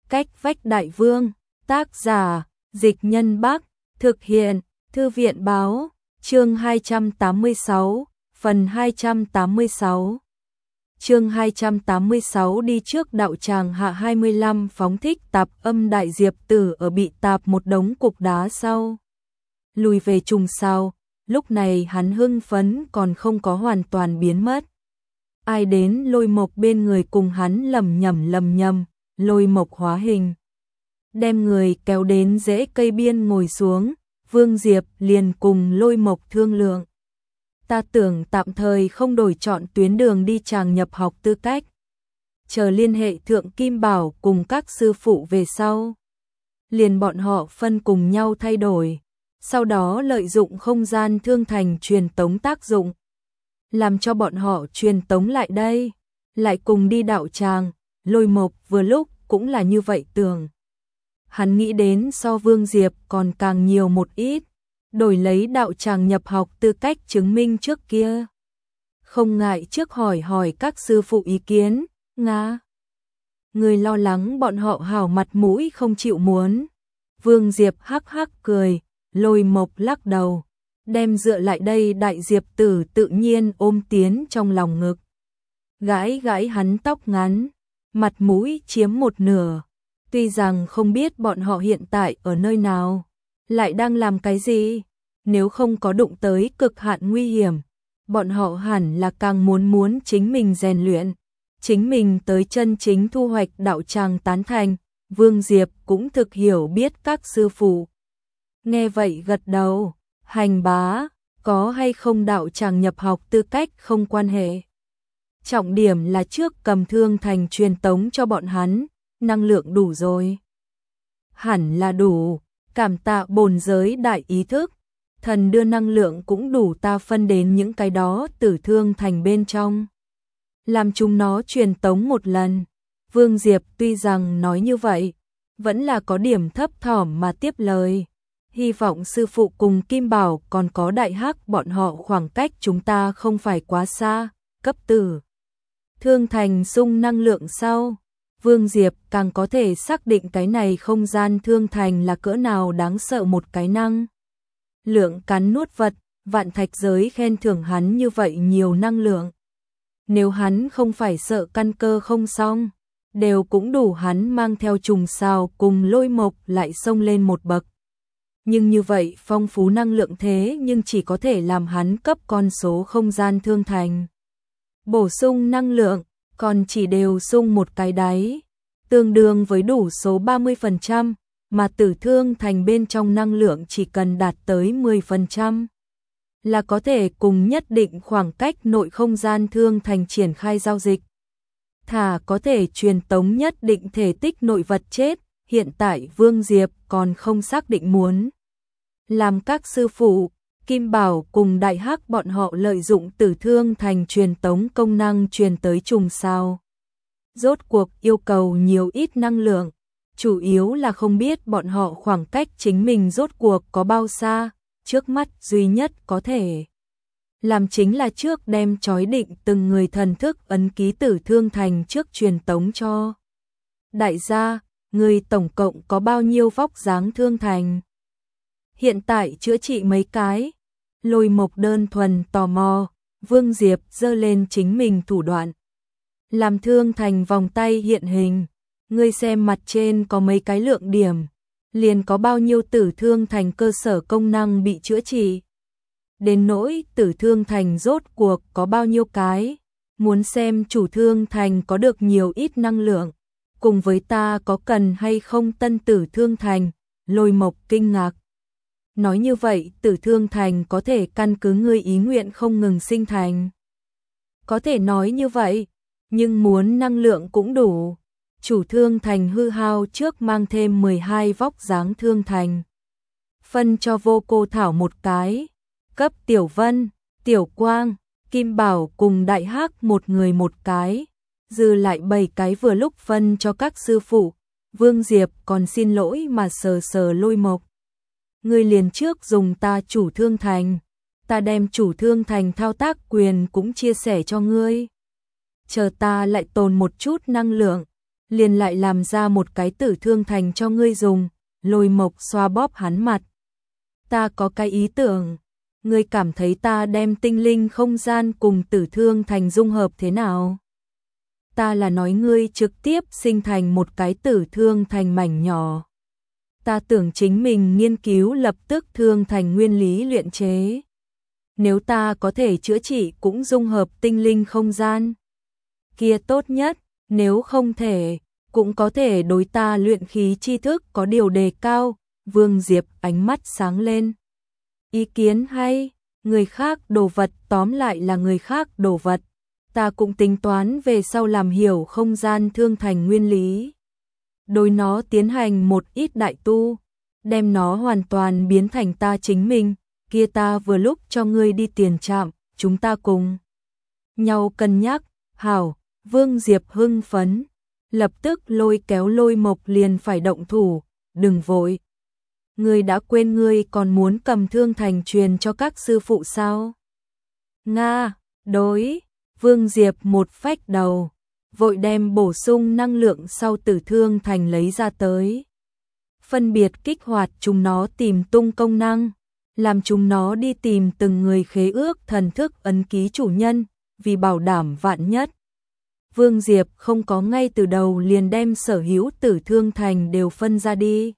Cách vách đại vương, tác giả, Dịch Nhân Bắc, thực hiện, Thư viện báo, chương 286, phần 286. Chương 286 đi trước đạo tràng hạ 25 phóng thích tạp âm đại diệp tử ở bị tạp một đống cục đá sau. Lùi về trùng sao, lúc này hắn hưng phấn còn không có hoàn toàn biến mất. Ai đến Lôi Mộc bên người cùng hắn lầm nhầm, Lôi Mộc hóa hình. Đem người kéo đến rễ cây biên ngồi xuống, Vương Diệp liền cùng Lôi Mộc thương lượng. Ta tưởng tạm thời không đổi chọn tuyến đường đi tràng nhập học tư cách. Chờ liên hệ Thượng Kim Bảo cùng các sư phụ về sau. Liền bọn họ phân cùng nhau thay đổi. Sau đó lợi dụng không gian thương thành truyền tống tác dụng. Làm cho bọn họ truyền tống lại đây. Lại cùng đi đạo tràng, Lôi Mộc vừa lúc cũng là như vậy tưởng. Hắn nghĩ đến so Vương Diệp còn càng nhiều một ít. Đổi lấy đạo tràng nhập học tư cách chứng minh trước kia. Không ngại trước hỏi các sư phụ ý kiến, nga. Người lo lắng bọn họ hảo mặt mũi không chịu muốn. Vương Diệp hắc hắc cười, Lôi Mộc lắc đầu. Đem dựa lại đây đại diệp tử tự nhiên ôm tiến trong lòng ngực. Gãi gãi hắn tóc ngắn, mặt mũi chiếm một nửa. Tuy rằng không biết bọn họ hiện tại ở nơi nào, lại đang làm cái gì, nếu không có đụng tới cực hạn nguy hiểm, bọn họ hẳn là càng muốn chính mình rèn luyện, chính mình tới chân chính thu hoạch đạo tràng tán thành. Vương Diệp cũng thực hiểu biết các sư phụ. Nghe vậy gật đầu, hành bá, có hay không đạo tràng nhập học tư cách không quan hệ. Trọng điểm là trước cầm thương thành truyền tống cho bọn hắn, năng lượng đủ rồi. Hẳn là đủ, cảm tạ bổn giới đại ý thức, thần đưa năng lượng cũng đủ ta phân đến những cái đó tử thương thành bên trong. Làm chúng nó truyền tống một lần. Vương Diệp tuy rằng nói như vậy, vẫn là có điểm thấp thỏm mà tiếp lời. Hy vọng sư phụ cùng Kim Bảo còn có đại hắc bọn họ khoảng cách chúng ta không phải quá xa, cấp tử. Thương thành sung năng lượng sau. Vương Diệp càng có thể xác định cái này không gian thương thành là cỡ nào đáng sợ một cái năng. Lượng cắn nuốt vật, vạn thạch giới khen thưởng hắn như vậy nhiều năng lượng. Nếu hắn không phải sợ căn cơ không xong, đều cũng đủ hắn mang theo trùng sao cùng Lôi Mộc lại xông lên một bậc. Nhưng như vậy phong phú năng lượng thế nhưng chỉ có thể làm hắn cấp con số không gian thương thành. Bổ sung năng lượng, còn chỉ đều sung một cái đáy, tương đương với đủ số 30%, mà tử thương thành bên trong năng lượng chỉ cần đạt tới 10%. Là có thể cùng nhất định khoảng cách nội không gian thương thành triển khai giao dịch. Thả có thể truyền tống nhất định thể tích nội vật chết, hiện tại Vương Diệp còn không xác định muốn. Làm các sư phụ, Kim Bảo cùng Đại Hắc bọn họ lợi dụng tử thương thành truyền tống công năng truyền tới trùng sao. Rốt cuộc yêu cầu nhiều ít năng lượng, chủ yếu là không biết bọn họ khoảng cách chính mình rốt cuộc có bao xa, trước mắt duy nhất có thể làm chính là trước đem chói định từng người thần thức ấn ký tử thương thành trước truyền tống cho. Đại gia, người tổng cộng có bao nhiêu vóc dáng thương thành? Hiện tại chữa trị mấy cái? Lôi Mộc đơn thuần tò mò, Vương Diệp giơ lên chính mình thủ đoạn. Làm thương thành vòng tay hiện hình, ngươi xem mặt trên có mấy cái lượng điểm, liền có bao nhiêu tử thương thành cơ sở công năng bị chữa trị. Đến nỗi tử thương thành rốt cuộc có bao nhiêu cái, muốn xem chủ thương thành có được nhiều ít năng lượng, cùng với ta có cần hay không tân tử thương thành. Lôi Mộc kinh ngạc. Nói như vậy tử thương thành có thể căn cứ ngươi ý nguyện không ngừng sinh thành. Có thể nói như vậy, nhưng muốn năng lượng cũng đủ. Chủ thương thành hư hao trước mang thêm 12 vóc dáng thương thành. Phân cho Vô Cô Thảo một cái, cấp Tiểu Vân, Tiểu Quang, Kim Bảo cùng Đại Hắc một người một cái, dư lại 7 cái vừa lúc phân cho các sư phụ. Vương Diệp còn xin lỗi mà sờ Lôi Mộc. Ngươi liền trước dùng ta chủ thương thành, ta đem chủ thương thành thao tác quyền cũng chia sẻ cho ngươi. Chờ ta lại tồn một chút năng lượng, liền lại làm ra một cái Tử Thương Thành cho ngươi dùng. Lôi Mộc xoa bóp hắn mặt. Ta có cái ý tưởng, ngươi cảm thấy ta đem tinh linh không gian cùng Tử Thương Thành dung hợp thế nào? Ta là nói ngươi trực tiếp sinh thành một cái Tử Thương Thành mảnh nhỏ. Ta tưởng chính mình nghiên cứu lập tức thương thành nguyên lý luyện chế. Nếu ta có thể chữa trị cũng dung hợp tinh linh không gian. Kia tốt nhất, nếu không thể, cũng có thể đối ta luyện khí tri thức có điều đề cao. Vương Diệp ánh mắt sáng lên. Ý kiến hay, người khác đồ vật tóm lại là người khác đồ vật. Ta cũng tính toán về sau làm hiểu không gian thương thành nguyên lý. Đối nó tiến hành một ít đại tu, đem nó hoàn toàn biến thành ta chính mình, kia ta vừa lúc cho ngươi đi tiền trạm, chúng ta cùng nhau cân nhắc. Hảo, Vương Diệp hưng phấn, lập tức lôi kéo Lôi Mộc liền phải động thủ, đừng vội. Ngươi đã quên ngươi còn muốn cầm Thương Thành truyền cho các sư phụ sao? Nga, đối, Vương Diệp một phách đầu, vội đem bổ sung năng lượng sau Tử Thương Thành lấy ra tới. Phân biệt kích hoạt chúng nó tìm tung công năng, làm chúng nó đi tìm từng người khế ước thần thức ấn ký chủ nhân, vì bảo đảm vạn nhất. Vương Diệp không có ngay từ đầu liền đem sở hữu Tử Thương Thành đều phân ra đi,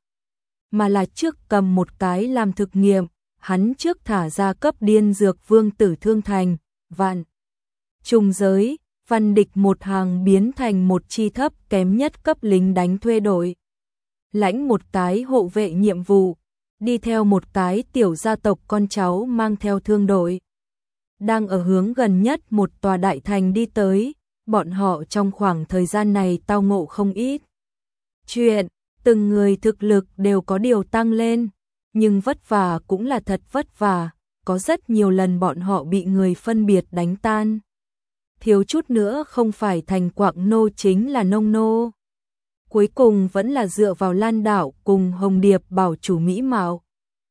mà là trước cầm một cái làm thực nghiệm, hắn trước thả ra cấp điên dược vương Tử Thương Thành, vạn trùng giới, văn địch một hàng biến thành một chi thấp kém nhất cấp lính đánh thuê đội. Lãnh một cái hộ vệ nhiệm vụ, đi theo một cái tiểu gia tộc con cháu mang theo thương đội. Đang ở hướng gần nhất một tòa đại thành đi tới, bọn họ trong khoảng thời gian này tao ngộ không ít chuyện, từng người thực lực đều có điều tăng lên, nhưng vất vả cũng là thật vất vả, có rất nhiều lần bọn họ bị người phân biệt đánh tan. Thiếu chút nữa không phải thành quạng nô chính là nông nô. Cuối cùng vẫn là dựa vào Lan Đạo cùng Hồng Điệp bảo chủ mỹ mạo.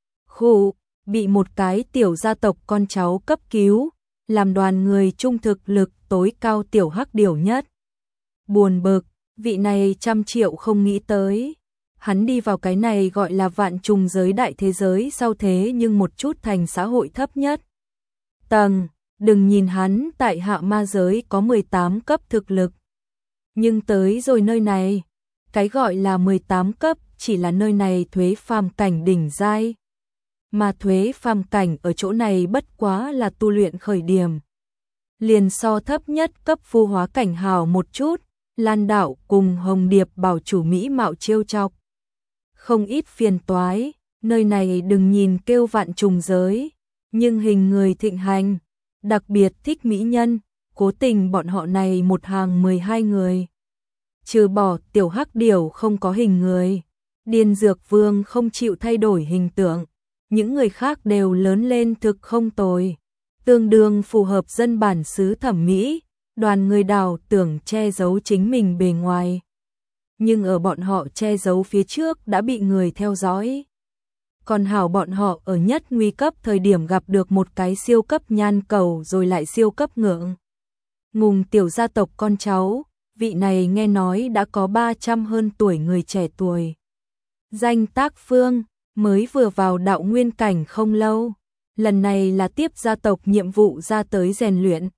Khụ, bị một cái tiểu gia tộc con cháu cấp cứu, làm đoàn người trung thực lực tối cao tiểu hắc điểu nhất. Buồn bực, vị này 100 triệu không nghĩ tới. Hắn đi vào cái này gọi là vạn trùng giới đại thế giới sau thế nhưng một chút thành xã hội thấp nhất tầng. Đừng nhìn hắn tại hạ ma giới có 18 cấp thực lực. Nhưng tới rồi nơi này, cái gọi là 18 cấp chỉ là nơi này thuế phàm cảnh đỉnh giai. Mà thuế phàm cảnh ở chỗ này bất quá là tu luyện khởi điểm. Liền so thấp nhất cấp phu hóa cảnh hào một chút, Lan Đạo cùng Hồng Điệp bảo chủ mỹ mạo trêu chọc. Không ít phiền toái, nơi này đừng nhìn kêu vạn trùng giới, nhưng hình người thịnh hành. Đặc biệt thích mỹ nhân, cố tình bọn họ này một hàng 12 người. Trừ bỏ tiểu hắc điểu không có hình người, điên dược vương không chịu thay đổi hình tượng, những người khác đều lớn lên thực không tồi. Tương đương phù hợp dân bản xứ thẩm mỹ, đoàn người đào tưởng che giấu chính mình bề ngoài. Nhưng ở bọn họ che giấu phía trước đã bị người theo dõi. Còn hảo bọn họ ở nhất nguy cấp thời điểm gặp được một cái siêu cấp nhan cầu rồi lại siêu cấp ngưỡng ngùng tiểu gia tộc con cháu, vị này nghe nói đã có 300 hơn tuổi người trẻ tuổi. Danh Tác Phương, mới vừa vào đạo nguyên cảnh không lâu, lần này là tiếp gia tộc nhiệm vụ ra tới rèn luyện.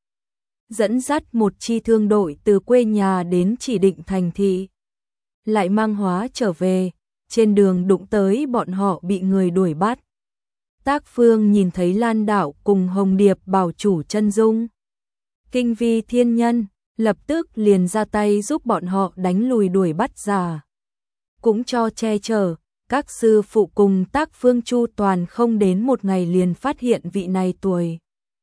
Dẫn dắt một chi thương đội từ quê nhà đến chỉ định thành thị. Lại mang hóa trở về. Trên đường đụng tới bọn họ bị người đuổi bắt. Tác Phương nhìn thấy Lan Đạo cùng Hồng Điệp bảo chủ chân dung. Kinh vi thiên nhân, lập tức liền ra tay giúp bọn họ đánh lùi đuổi bắt giả. Cũng cho che chở, các sư phụ cùng Tác Phương chu toàn không đến một ngày liền phát hiện vị này tuổi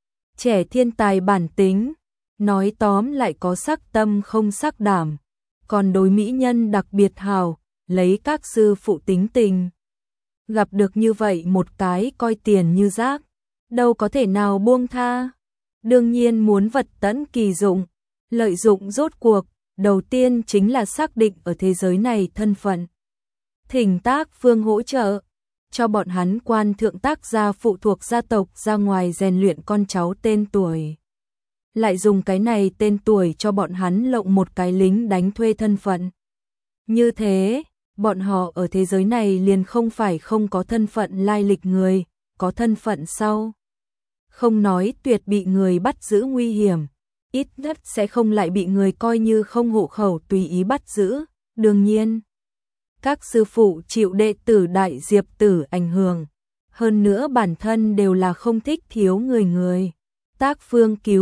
trẻ thiên tài bản tính, nói tóm lại có sắc tâm không sắc đảm, còn đối mỹ nhân đặc biệt hào. Lấy các sư phụ tính tình. Gặp được như vậy một cái coi tiền như rác, đâu có thể nào buông tha. Đương nhiên muốn vật tẫn kỳ dụng, lợi dụng rốt cuộc, đầu tiên chính là xác định ở thế giới này thân phận. Thỉnh Tác Phương hỗ trợ, cho bọn hắn quan thượng tác gia phụ thuộc gia tộc ra ngoài rèn luyện con cháu tên tuổi. Lại dùng cái này tên tuổi cho bọn hắn lộng một cái lính đánh thuê thân phận. Như thế, bọn họ ở thế giới này liền không phải không có thân phận lai lịch người, có thân phận sau. Không nói tuyệt bị người bắt giữ nguy hiểm, ít nhất sẽ không lại bị người coi như không hộ khẩu tùy ý bắt giữ. Đương nhiên, các sư phụ chịu đệ tử Đại Diệp Tử ảnh hưởng, hơn nữa bản thân đều là không thích thiếu người. Tác Phương cứu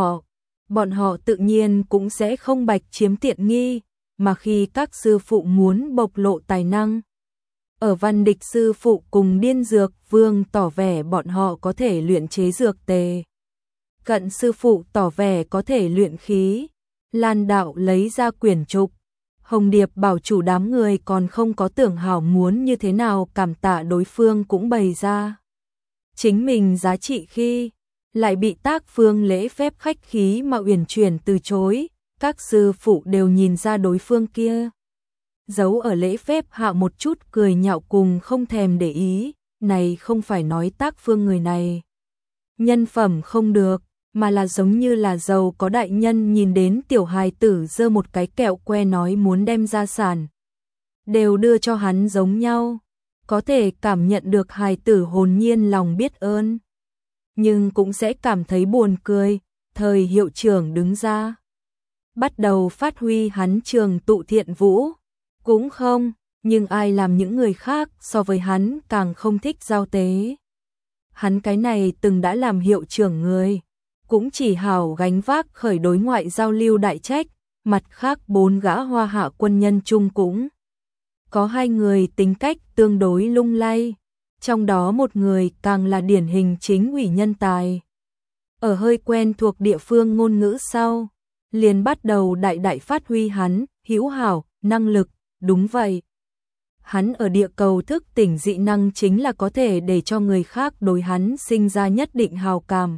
bọn họ tự nhiên cũng sẽ không bạch chiếm tiện nghi, mà khi các sư phụ muốn bộc lộ tài năng. Ở Văn Địch sư phụ cùng Điên Dược Vương tỏ vẻ bọn họ có thể luyện chế dược tề. Cận sư phụ tỏ vẻ có thể luyện khí. Lan Đạo lấy ra quyển trục. Hồng Điệp bảo chủ đám người còn không có tưởng hảo muốn như thế nào cảm tạ đối phương cũng bày ra. Chính mình giá trị khi lại bị Tác Phương lễ phép khách khí mà uyển chuyển từ chối, các sư phụ đều nhìn ra đối phương kia giấu ở lễ phép hạ một chút cười nhạo cùng không thèm để ý, này không phải nói Tác Phương người này nhân phẩm không được, mà là giống như là giàu có đại nhân nhìn đến tiểu hài tử giơ một cái kẹo que nói muốn đem gia sản đều đưa cho hắn giống nhau, có thể cảm nhận được hài tử hồn nhiên lòng biết ơn, nhưng cũng sẽ cảm thấy buồn cười. Thời hiệu trưởng đứng ra bắt đầu phát huy hắn trường tụ thiện vũ, cũng không, nhưng ai làm những người khác so với hắn càng không thích giao tế. Hắn cái này từng đã làm hiệu trưởng người, cũng chỉ hào gánh vác khởi đối ngoại giao lưu đại trách, mặt khác 4 gã Hoa Hạ quân nhân chung cũng có 2 người tính cách tương đối lung lay, trong đó một người càng là điển hình chính ủy nhân tài. Ở hơi quen thuộc địa phương ngôn ngữ sau, liền bắt đầu đại phát huy hắn hữu hảo, năng lực, đúng vậy. Hắn ở địa cầu thức tỉnh dị năng chính là có thể để cho người khác đối hắn sinh ra nhất định hào cảm.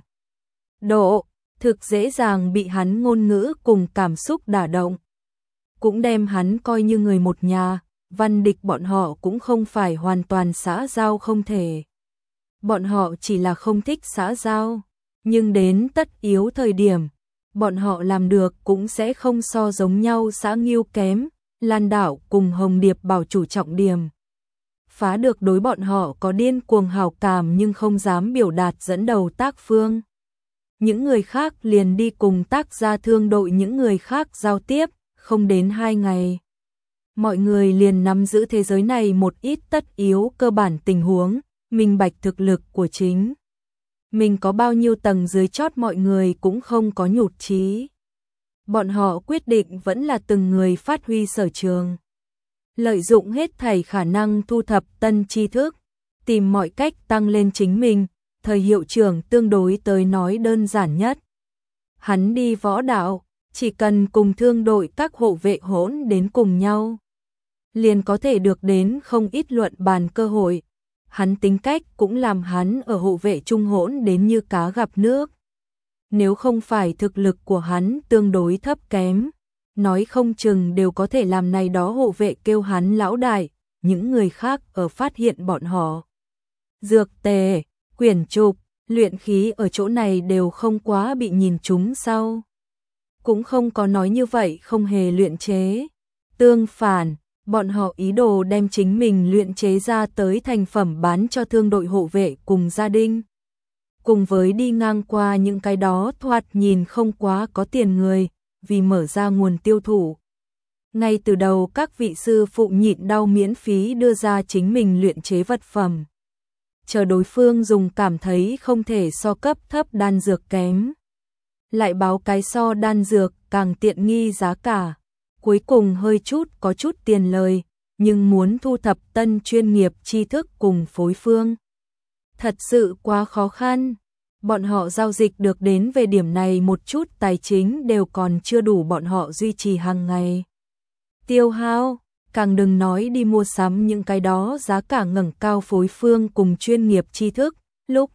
Độ, thực dễ dàng bị hắn ngôn ngữ cùng cảm xúc đả động. Cũng đem hắn coi như người một nhà, Văn Địch bọn họ cũng không phải hoàn toàn xã giao không thể. Bọn họ chỉ là không thích xã giao, nhưng đến tất yếu thời điểm, bọn họ làm được cũng sẽ không so giống nhau xã nghiêu kém. Lan Đạo cùng Hồng Điệp bảo chủ trọng điểm phá được đối bọn họ có điên cuồng hào cảm nhưng không dám biểu đạt dẫn đầu Tác Phương. Những người khác liền đi cùng Tác gia thương đội những người khác giao tiếp, không đến 2 ngày. Mọi người liền nắm giữ thế giới này một ít tất yếu cơ bản tình huống, minh bạch thực lực của chính. Mình có bao nhiêu tầng dưới chót mọi người cũng không có nhụt chí. Bọn họ quyết định vẫn là từng người phát huy sở trường. Lợi dụng hết thảy khả năng thu thập tân tri thức, tìm mọi cách tăng lên chính mình, thời hiệu trưởng tương đối tới nói đơn giản nhất. Hắn đi võ đạo, chỉ cần cùng thương đội các hộ vệ hỗn đến cùng nhau, liền có thể được đến không ít luận bàn cơ hội. Hắn tính cách cũng làm hắn ở hộ vệ trung hỗn đến như cá gặp nước. Nếu không phải thực lực của hắn tương đối thấp kém, nói không chừng đều có thể làm này đó hộ vệ kêu hắn lão đại, những người khác ở phát hiện bọn họ. Dược tề, quyển trục, luyện khí ở chỗ này đều không quá bị nhìn trúng sau. Cũng không có nói như vậy không hề luyện chế. Tương phản, bọn họ ý đồ đem chính mình luyện chế ra tới thành phẩm bán cho thương đội hộ vệ cùng gia đình. Cùng với đi ngang qua những cái đó thoạt nhìn không quá có tiền người, vì mở ra nguồn tiêu thụ. Ngay từ đầu các vị sư phụ nhịn đau miễn phí đưa ra chính mình luyện chế vật phẩm. Chờ đối phương dùng cảm thấy không thể so cấp thấp đan dược kém. Lại báo cái so đan dược càng tiện nghi giá cả. Cuối cùng hơi chút có chút tiền lời, nhưng muốn thu thập tân chuyên nghiệp tri thức cùng phối phương. Thật sự quá khó khăn. Bọn họ giao dịch được đến về điểm này một chút tài chính đều còn chưa đủ bọn họ duy trì hàng ngày. Tiêu hao, càng đừng nói đi mua sắm những cái đó giá cả ngẩng cao phối phương cùng chuyên nghiệp tri thức. Lúc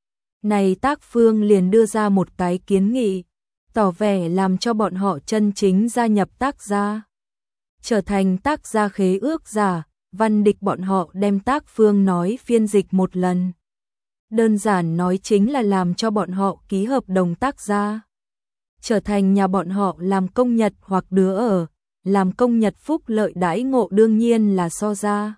này Tác Phương liền đưa ra một cái kiến nghị, tỏ vẻ làm cho bọn họ chân chính gia nhập Tác gia. Trở thành Tác gia khế ước giả, Văn Địch bọn họ đem Tác Phương nói phiên dịch một lần. Đơn giản nói chính là làm cho bọn họ ký hợp đồng Tác gia. Trở thành nhà bọn họ làm công nhật hoặc đứa ở, làm công nhật phúc lợi đãi ngộ đương nhiên là so ra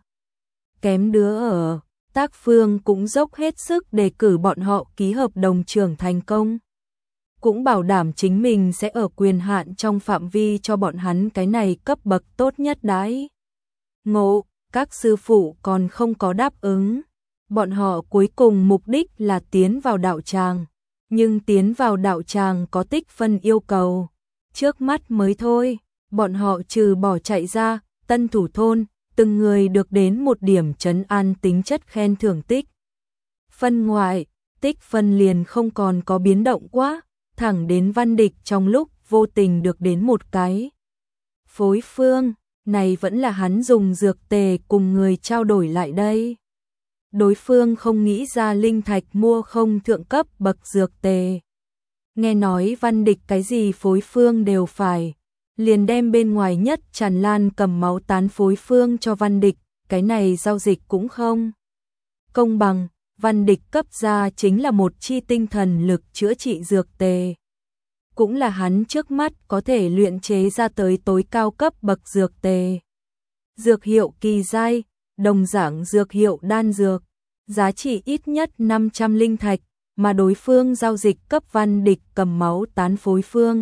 kém đứa ở. Tác Phương cũng dốc hết sức đề cử bọn họ ký hợp đồng trưởng thành công, cũng bảo đảm chính mình sẽ ở quyền hạn trong phạm vi cho bọn hắn cái này cấp bậc tốt nhất đãi ngộ. Các sư phụ còn không có đáp ứng, bọn họ cuối cùng mục đích là tiến vào đạo tràng, nhưng tiến vào đạo tràng có tích phân yêu cầu, trước mắt mới thôi, bọn họ trừ bỏ chạy ra, tân thủ thôn, từng người được đến một điểm trấn an tính chất khen thưởng tích phân ngoại, tích phân liền không còn có biến động quá, thẳng đến Văn Địch trong lúc vô tình được đến một cái phối phương, này vẫn là hắn dùng dược tề cùng người trao đổi lại đây. Đối phương không nghĩ ra linh thạch mua không thượng cấp bậc dược tề. Nghe nói Văn Địch cái gì phối phương đều phải, liền đem bên ngoài nhất tràn lan cầm máu tán phối phương cho Văn Địch, cái này giao dịch cũng không công bằng. Văn Địch cấp ra chính là một chi tinh thần lực chữa trị dược tề, cũng là hắn trước mắt có thể luyện chế ra tới tối cao cấp bậc dược tề. Dược hiệu kỳ giai, đồng dạng dược hiệu đan dược, giá trị ít nhất 500 linh thạch, mà đối phương giao dịch cấp Văn Địch cầm máu tán phối phương.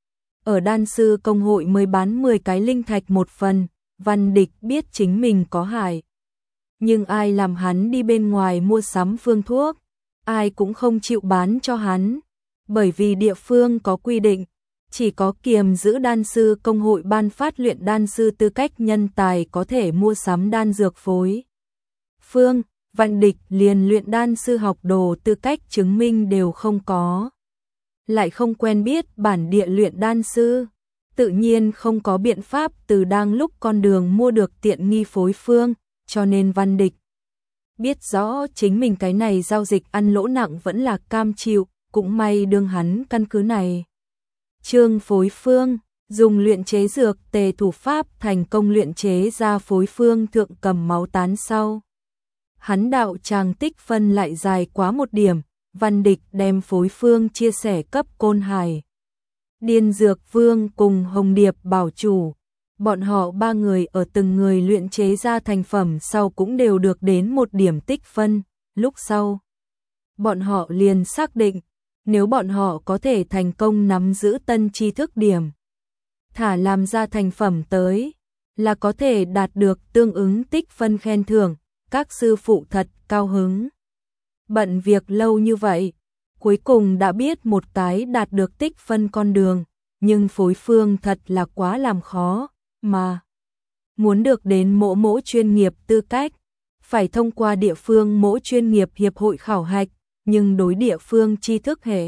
Ở đan sư công hội mới bán 10 cái linh thạch một phần, Văn Địch biết chính mình có hại. Nhưng ai làm hắn đi bên ngoài mua sắm phương thuốc, ai cũng không chịu bán cho hắn, bởi vì địa phương có quy định, chỉ có kiềm giữ đan sư công hội ban phát luyện đan sư tư cách nhân tài có thể mua sắm đan dược phối phương. Văn Địch liền luyện đan sư học đồ tư cách chứng minh đều không có, lại không quen biết bản địa luyện đan sư, tự nhiên không có biện pháp từ đang lúc con đường mua được tiện nghi phối phương, cho nên Văn Địch biết rõ chính mình cái này giao dịch ăn lỗ nặng vẫn là cam chịu, cũng may đương hắn căn cứ này. Trương phối phương, dùng luyện chế dược tề thủ pháp thành công luyện chế ra phối phương thượng cầm máu tán sau. Hắn đạo tràng tích phân lại dài quá một điểm, Văn Địch đem phối phương chia sẻ cấp Côn Hải, Điên Dược Vương cùng Hồng Điệp bảo chủ. Bọn họ ba người ở từng người luyện chế ra thành phẩm sau cũng đều được đến một điểm tích phân. Lúc sau, bọn họ liền xác định, nếu bọn họ có thể thành công nắm giữ tân tri thức điểm, thả làm ra thành phẩm tới, là có thể đạt được tương ứng tích phân khen thưởng. Các sư phụ thật cao hứng. Bận việc lâu như vậy, cuối cùng đã biết một cái đạt được tích phân con đường, nhưng phối phương thật là quá làm khó, mà muốn được đến mỗ chuyên nghiệp tư cách, phải thông qua địa phương mỗ chuyên nghiệp hiệp hội khảo hạch, nhưng đối địa phương tri thức hệ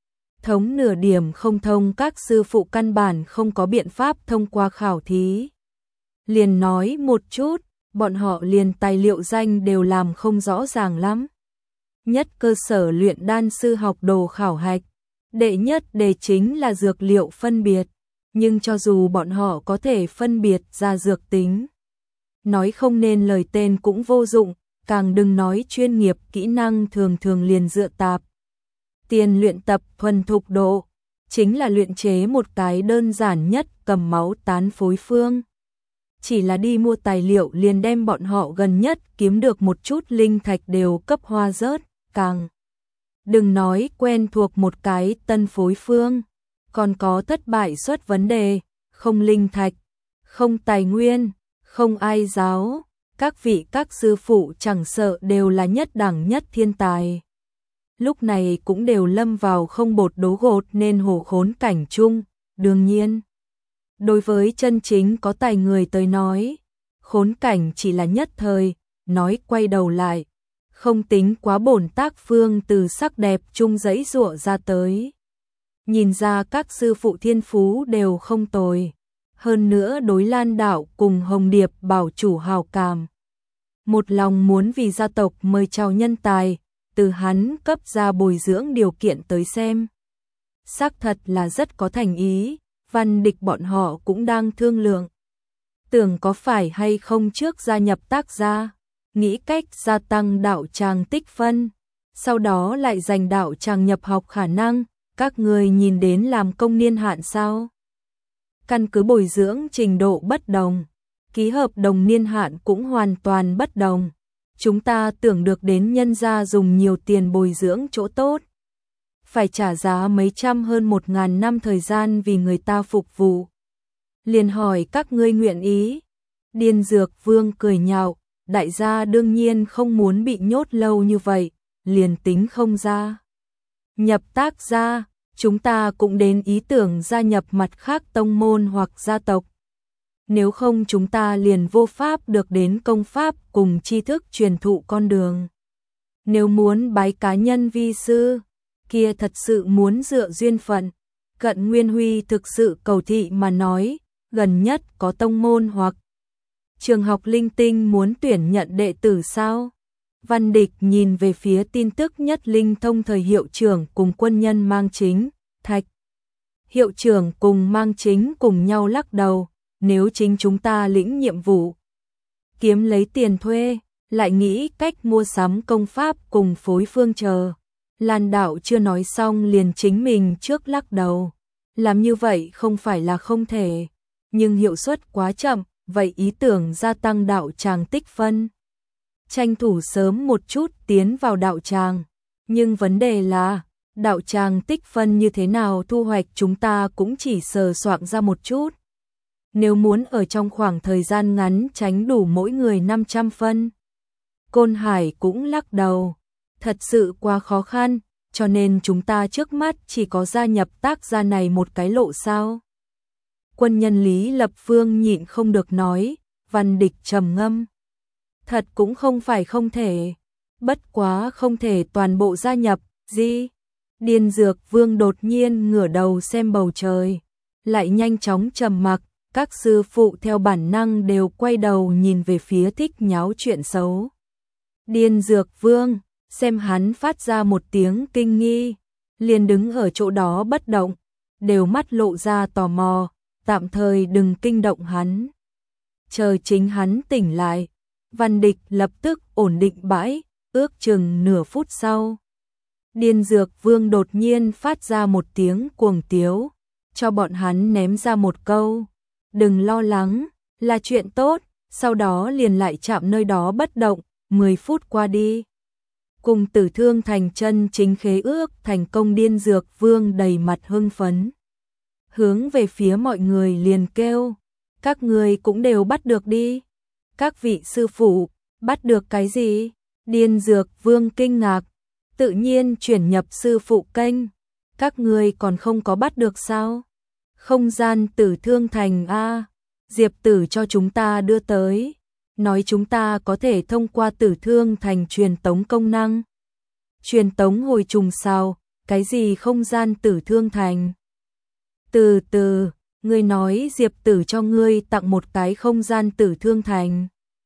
thống nửa điểm không thông, các sư phụ căn bản không có biện pháp thông qua khảo thí. Liền nói một chút, bọn họ liền tài liệu danh đều làm không rõ ràng lắm. Nhất cơ sở luyện đan sư học đồ khảo hạch, đệ nhất đề chính là dược liệu phân biệt, nhưng cho dù bọn họ có thể phân biệt ra dược tính, nói không nên lời tên cũng vô dụng, càng đừng nói chuyên nghiệp kỹ năng thường thường liền dựa tạp tiền luyện tập thuần thục độ, chính là luyện chế một cái đơn giản nhất cầm máu tán phối phương. Chỉ là đi mua tài liệu liền đem bọn họ gần nhất kiếm được một chút linh thạch đều cấp hoa rớt, càng đừng nói quen thuộc một cái tân phối phương, còn có thất bại suất vấn đề, không linh thạch, không tài nguyên, không ai giáo, các vị các sư phụ chẳng sợ đều là nhất đẳng nhất thiên tài. Lúc này cũng đều lâm vào không bột đố gột nên hổ khốn cảnh chung, đương nhiên. Đối với chân chính có tài người tới nói, khốn cảnh chỉ là nhất thời, nói quay đầu lại, không tính quá bổn Tác Phương từ sắc đẹp chung giấy giụa ra tới. Nhìn ra các sư phụ thiên phú đều không tồi, hơn nữa đối Lan Đạo cùng Hồng Điệp bảo chủ hào cảm. Một lòng muốn vì gia tộc mời chào nhân tài, từ hắn cấp ra bồi dưỡng điều kiện tới xem. Xác thật là rất có thành ý. Văn Địch bọn họ cũng đang thương lượng, tưởng có phải hay không trước gia nhập Tác gia, nghĩ cách gia tăng đạo tràng tích phân, sau đó lại giành đạo tràng nhập học khả năng, các người nhìn đến làm công niên hạn sao? căn cứ bồi dưỡng trình độ bất đồng, ký hợp đồng niên hạn cũng hoàn toàn bất đồng. Chúng ta tưởng được đến nhân gia dùng nhiều tiền bồi dưỡng chỗ tốt, phải trả giá mấy trăm hơn 1000 năm thời gian vì người ta phục vụ. Liền hỏi các ngươi nguyện ý. Điên Dược Vương cười nhạo, đại gia đương nhiên không muốn bị nhốt lâu như vậy, liền tính không ra nhập tác gia, chúng ta cũng đến ý tưởng gia nhập mặt khác tông môn hoặc gia tộc. Nếu không chúng ta liền vô pháp được đến công pháp cùng tri thức truyền thụ con đường. Nếu muốn bái cá nhân vi sư, kia thật sự muốn dựa duyên phận. Cận Nguyên Huy thực sự cầu thị mà nói, gần nhất có tông môn hoặc trường học linh tinh muốn tuyển nhận đệ tử sao? Văn Địch nhìn về phía tin tức nhất linh thông thời hiệu trưởng cùng quân nhân Mang Chính, Thạch. Hiệu trưởng cùng Mang Chính cùng nhau lắc đầu, nếu chính chúng ta lĩnh nhiệm vụ, kiếm lấy tiền thuê, lại nghĩ cách mua sắm công pháp cùng phối phương chờ. Lan Đạo chưa nói xong liền chính mình trước lắc đầu. Làm như vậy không phải là không thể, nhưng hiệu suất quá chậm, vậy ý tưởng gia tăng đạo tràng tích phân. Tranh thủ sớm một chút tiến vào đạo tràng, nhưng vấn đề là, đạo tràng tích phân như thế nào thu hoạch chúng ta cũng chỉ sờ soạng ra một chút. Nếu muốn ở trong khoảng thời gian ngắn tránh đủ mỗi người 500 phân. Côn Hải cũng lắc đầu, thật sự quá khó khăn, cho nên chúng ta trước mắt chỉ có gia nhập tác gia này một cái lộ sao. Quân nhân Lý Lập Phương nhịn không được nói, Văn Địch trầm ngâm. Thật cũng không phải không thể, bất quá không thể toàn bộ gia nhập, gì? Điên Dược Vương đột nhiên ngửa đầu xem bầu trời, lại nhanh chóng trầm mặc, các sư phụ theo bản năng đều quay đầu nhìn về phía thích nháo chuyện xấu. Điên Dược Vương, xem hắn phát ra một tiếng kinh nghi, liền đứng ở chỗ đó bất động, đều mắt lộ ra tò mò, tạm thời đừng kinh động hắn. Chờ chính hắn tỉnh lại, Văn Địch lập tức ổn định bãi, ước chừng nửa phút sau. Điên Dược Vương đột nhiên phát ra một tiếng cuồng tiếu, cho bọn hắn ném ra một câu, đừng lo lắng, là chuyện tốt, sau đó liền lại chạm nơi đó bất động, 10 phút qua đi. Cùng Tử Thương thành chân chính khế ước thành công, Điên Dược Vương đầy mặt hưng phấn. Hướng về phía mọi người liền kêu, các người cũng đều bắt được đi. Các vị sư phụ, bắt được cái gì? Điên Dược Vương kinh ngạc, tự nhiên chuyển nhập sư phụ kênh. Các người còn không có bắt được sao? Không gian Tử Thương thành a, Diệp Tử cho chúng ta đưa tới, nói chúng ta có thể thông qua Tử Thương thành truyền tống công năng. Truyền tống hồi trùng sao? Cái gì không gian Tử Thương thành? Từ từ, ngươi nói Diệp Tử cho ngươi tặng một cái không gian Tử Thương thành.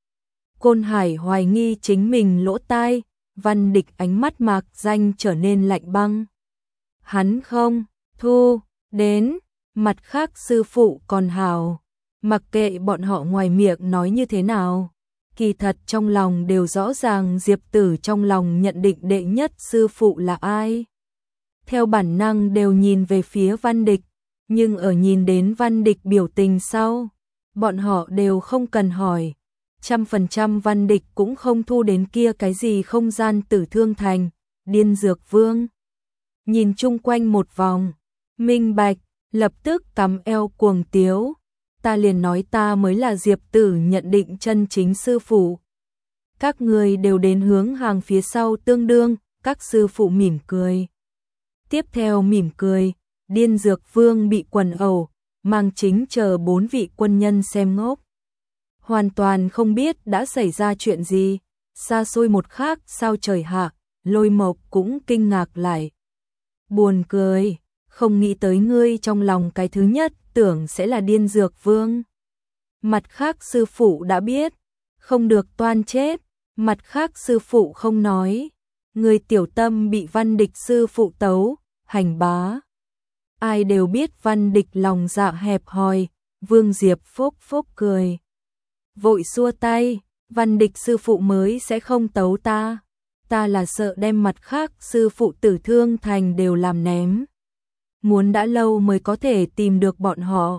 Côn Hải hoài nghi chính mình lỗ tai, Văn Địch ánh mắt mạc danh trở nên lạnh băng. Hắn không thu đến, mặt khác sư phụ còn hào, mặc kệ bọn họ ngoài miệng nói như thế nào, kỳ thật trong lòng đều rõ ràng Diệp Tử trong lòng nhận định đệ nhất sư phụ là ai. Theo bản năng đều nhìn về phía Văn Địch, nhưng ở nhìn đến Văn Địch biểu tình sau, bọn họ đều không cần hỏi. 100% Văn Địch cũng không thu đến kia cái gì không gian Tử Thương thành. Điên Dược Vương nhìn chung quanh một vòng, minh bạch, lập tức cắm eo cuồng tiếu. Ta liền nói ta mới là Diệp Tử nhận định chân chính sư phụ. Các người đều đến hướng hàng phía sau tương đương, các sư phụ mỉm cười. Tiếp theo mỉm cười, Điên Dược Vương bị quần ẩu, Mang Chính chờ 4 vị quân nhân xem ngốc. Hoàn toàn không biết đã xảy ra chuyện gì, xa xôi một khác sao trời hạ, Lôi Mộc cũng kinh ngạc lại. Buồn cười, không nghĩ tới ngươi trong lòng cái thứ nhất tưởng sẽ là Điên Dược Vương. Mặt khác sư phụ đã biết, không được toan chết, mặt khác sư phụ không nói. Ngươi tiểu tâm bị Văn Địch sư phụ tấu, hành bá. Ai đều biết Văn Địch lòng dạ hẹp hòi, Vương Diệp phốc phốc cười. Vội xua tay, Văn Địch sư phụ mới sẽ không tấu ta. Ta là sợ đem mặt khác sư phụ Tử Thương thành đều làm ném. Muốn đã lâu mới có thể tìm được bọn họ.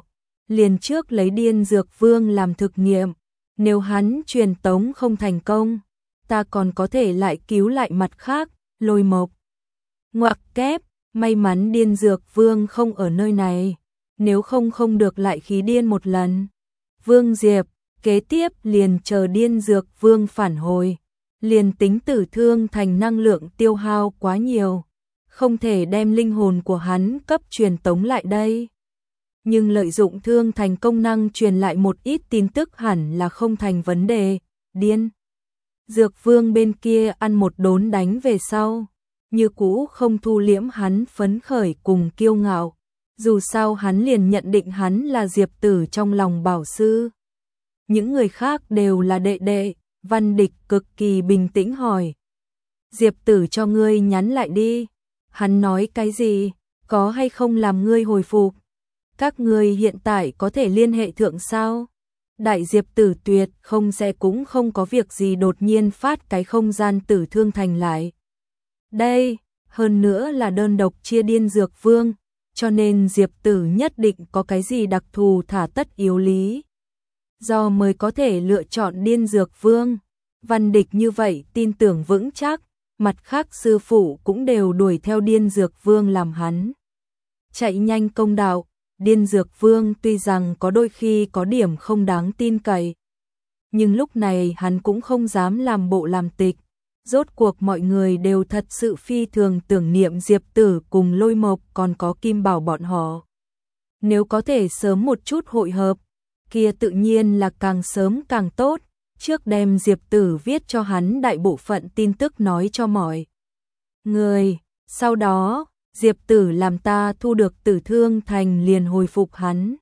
liền trước lấy Điên Dược Vương làm thực nghiệm, nếu hắn truyền tống không thành công, ta còn có thể lại cứu lại mặt khác, Lôi Mộc. Ngoặc kép, may mắn Điên Dược Vương không ở nơi này, nếu không được lại khí điên một lần. Vương Diệp, kế tiếp liền chờ Điên Dược Vương phản hồi, liền tính Tử Thương Thành năng lượng tiêu hao quá nhiều, không thể đem linh hồn của hắn cấp truyền tống lại đây. Nhưng lợi dụng Thương Thành công năng truyền lại một ít tin tức hẳn là không thành vấn đề. Điên Dược Vương bên kia ăn một đốn đánh về sau, như cũ không thu liễm hắn phấn khởi cùng kiêu ngạo, dù sao hắn liền nhận định hắn là Diệp Tử trong lòng bảo sư. Những người khác đều là đệ đệ. Văn Địch cực kỳ bình tĩnh hỏi. Diệp Tử cho ngươi nhắn lại đi. Hắn nói cái gì? Có hay không làm ngươi hồi phục? Các ngươi hiện tại có thể liên hệ thượng sao? Đại Diệp Tử tuyệt không sẽ cũng không có việc gì đột nhiên phát cái không gian Tử Thương Thành lại. Đây, hơn nữa là đơn độc chia Điên Dược Vương, cho nên Diệp Tử nhất định có cái gì đặc thù thả tất yếu lý do mới có thể lựa chọn Điên Dược Vương. Văn Địch như vậy tin tưởng vững chắc, mặt khác sư phụ cũng đều đuổi theo Điên Dược Vương làm hắn chạy nhanh công đạo. Điên Dược Vương tuy rằng có đôi khi có điểm không đáng tin cậy, nhưng lúc này hắn cũng không dám làm bộ làm tịch. Rốt cuộc mọi người đều thật sự phi thường tưởng niệm Diệp Tử cùng Lôi Mộc còn có Kim Bảo bọn họ. Nếu có thể sớm một chút hội hợp, kia tự nhiên là càng sớm càng tốt, trước đem Diệp Tử viết cho hắn đại bộ phận tin tức nói cho mọi người, sau đó Diệp Tử làm ta thu được Tử Thương Thành liền hồi phục hắn.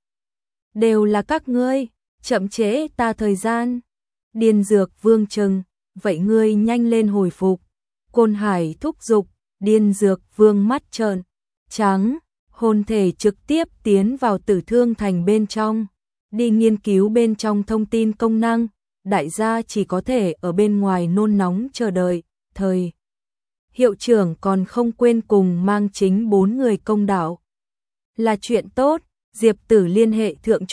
Đều là các ngươi, chậm trễ ta thời gian. Điên Dược Vương trừng, vậy ngươi nhanh lên hồi phục. Côn Hải thúc giục, Điên Dược Vương mắt trợn trắng, hồn thể trực tiếp tiến vào Tử Thương Thành bên trong, đi nghiên cứu bên trong thông tin công năng. Đại gia chỉ có thể ở bên ngoài nôn nóng chờ đợi. Thời hiệu trưởng còn không quên cùng mang chính 4 người công đạo. Là chuyện tốt, Diệp Tử liên hệ thượng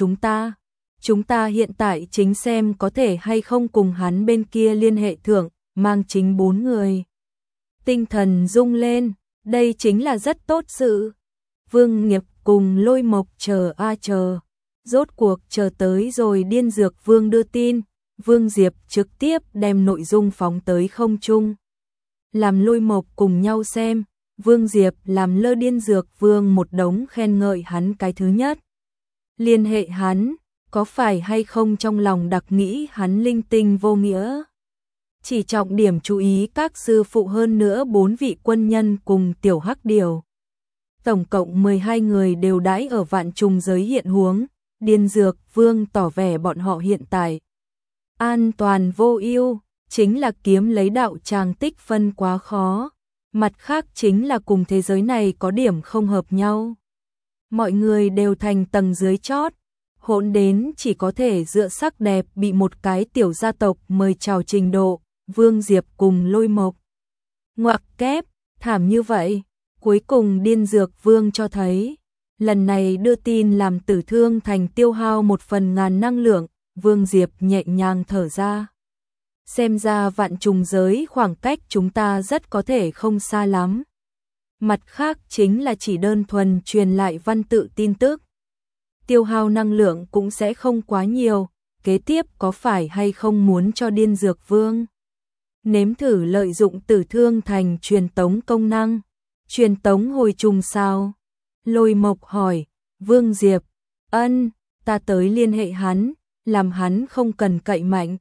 chúng ta hiện tại chính xem có thể hay không cùng hắn bên kia liên hệ thượng, mang chính 4 người. Tinh thần rung lên, đây chính là rất tốt sự. Vương Nghiệp cùng Lôi Mộc chờ chờ, rốt cuộc chờ tới rồi. Điên Dược Vương đưa tin, Vương Diệp trực tiếp đem nội dung phóng tới không trung, làm Lôi Mộc cùng nhau xem. Vương Diệp làm lơ Điên Dược Vương một đống khen ngợi hắn cái thứ nhất. Liên hệ hắn, có phải hay không trong lòng đặc nghĩ hắn linh tinh vô nghĩa. Chỉ trọng điểm chú ý các sư phụ hơn nữa 4 vị quân nhân cùng tiểu hắc điều. Tổng cộng 12 người đều đãi ở vạn trùng giới hiện huống. Điên Dược Vương tỏ vẻ bọn họ hiện tại an toàn vô ưu, chính là kiếm lấy đạo tràng tích phân quá khó. Mặt khác chính là cùng thế giới này có điểm không hợp nhau. Mọi người đều thành tầng dưới chót, hỗn đến chỉ có thể dựa sắc đẹp bị một cái tiểu gia tộc mời chào trình độ. Vương Diệp cùng Lôi Mộc ngoặc kép, thảm như vậy. Cuối cùng Điên Dược Vương cho thấy, lần này đưa tin làm Tử Thương Thành tiêu hao 1/1000 năng lượng. Vương Diệp nhẹ nhàng thở ra. Xem ra vạn trùng giới khoảng cách chúng ta rất có thể không xa lắm. Mặt khác chính là chỉ đơn thuần truyền lại văn tự tin tức, tiêu hao năng lượng cũng sẽ không quá nhiều. Kế tiếp có phải hay không muốn cho Điên Dược Vương nếm thử lợi dụng Tử Thương Thành truyền tống công năng, truyền tống hồi trùng sao? Lôi Mộc hỏi. Vương Diệp, ân, ta tới liên hệ hắn, làm hắn không cần cậy mạnh.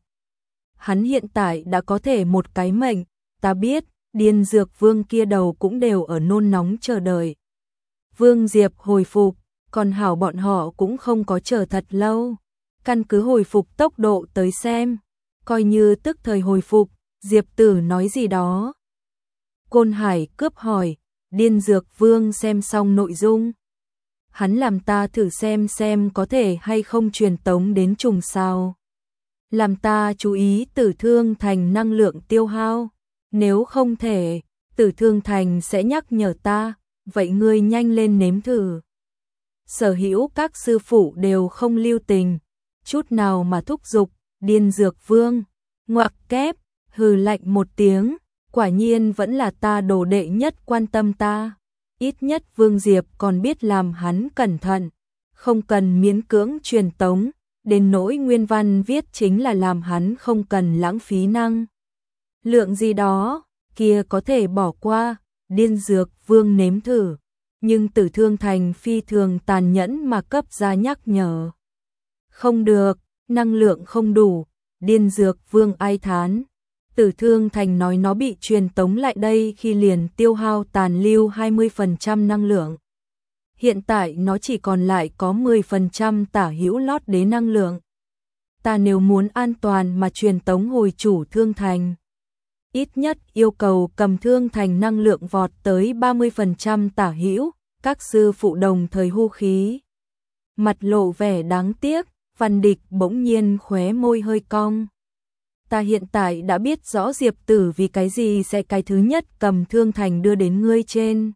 Hắn hiện tại đã có thể một cái mệnh, ta biết. Điên Dược Vương kia đầu cũng đều ở nôn nóng chờ đợi. Vương Diệp hồi phục, còn hảo bọn họ cũng không có chờ thật lâu. Căn cứ hồi phục tốc độ tới xem, coi như tức thời hồi phục. Diệp Tử nói gì đó. Côn Hải cướp hỏi. Điên Dược Vương xem xong nội dung, hắn làm ta thử xem có thể hay không truyền tống đến trùng sao. Làm ta chú ý Tử Thương Thành năng lượng tiêu hao. Nếu không thể, Tử Thương Thành sẽ nhắc nhở ta. Vậy ngươi nhanh lên nếm thử. sở hữu các sư phụ đều không lưu tình, chút nào mà thúc giục. Điên Dược Vương ngoặc kép, hừ lạnh một tiếng, quả nhiên vẫn là ta đồ đệ nhất quan tâm ta. Ít nhất Vương Diệp còn biết làm hắn cẩn thận, không cần miễn cưỡng truyền tống, đến nỗi nguyên văn viết chính là làm hắn không cần lãng phí năng lượng gì đó, kia có thể bỏ qua. Điên Dược Vương nếm thử, nhưng Tử Thương Thành phi thường tàn nhẫn mà cấp ra nhắc nhở. Không được, năng lượng không đủ. Điên Dược Vương ai thán. Tử Thương Thành nói nó bị truyền tống lại đây khi liền tiêu hao tàn lưu 20% năng lượng. Hiện tại nó chỉ còn lại có 10% tả hữu lót đế năng lượng. Ta nếu muốn an toàn mà truyền tống hồi chủ Thương Thành, ít nhất yêu cầu cầm Thương Thành năng lượng vọt tới 30% tả hữu. Các sư phụ đồng thời hô khí. Mặt lộ vẻ đáng tiếc, Văn Địch bỗng nhiên khóe môi hơi cong. Ta hiện tại đã biết rõ Diệp Tử vì cái gì sẽ cái thứ nhất cầm Thương Thành đưa đến ngươi trên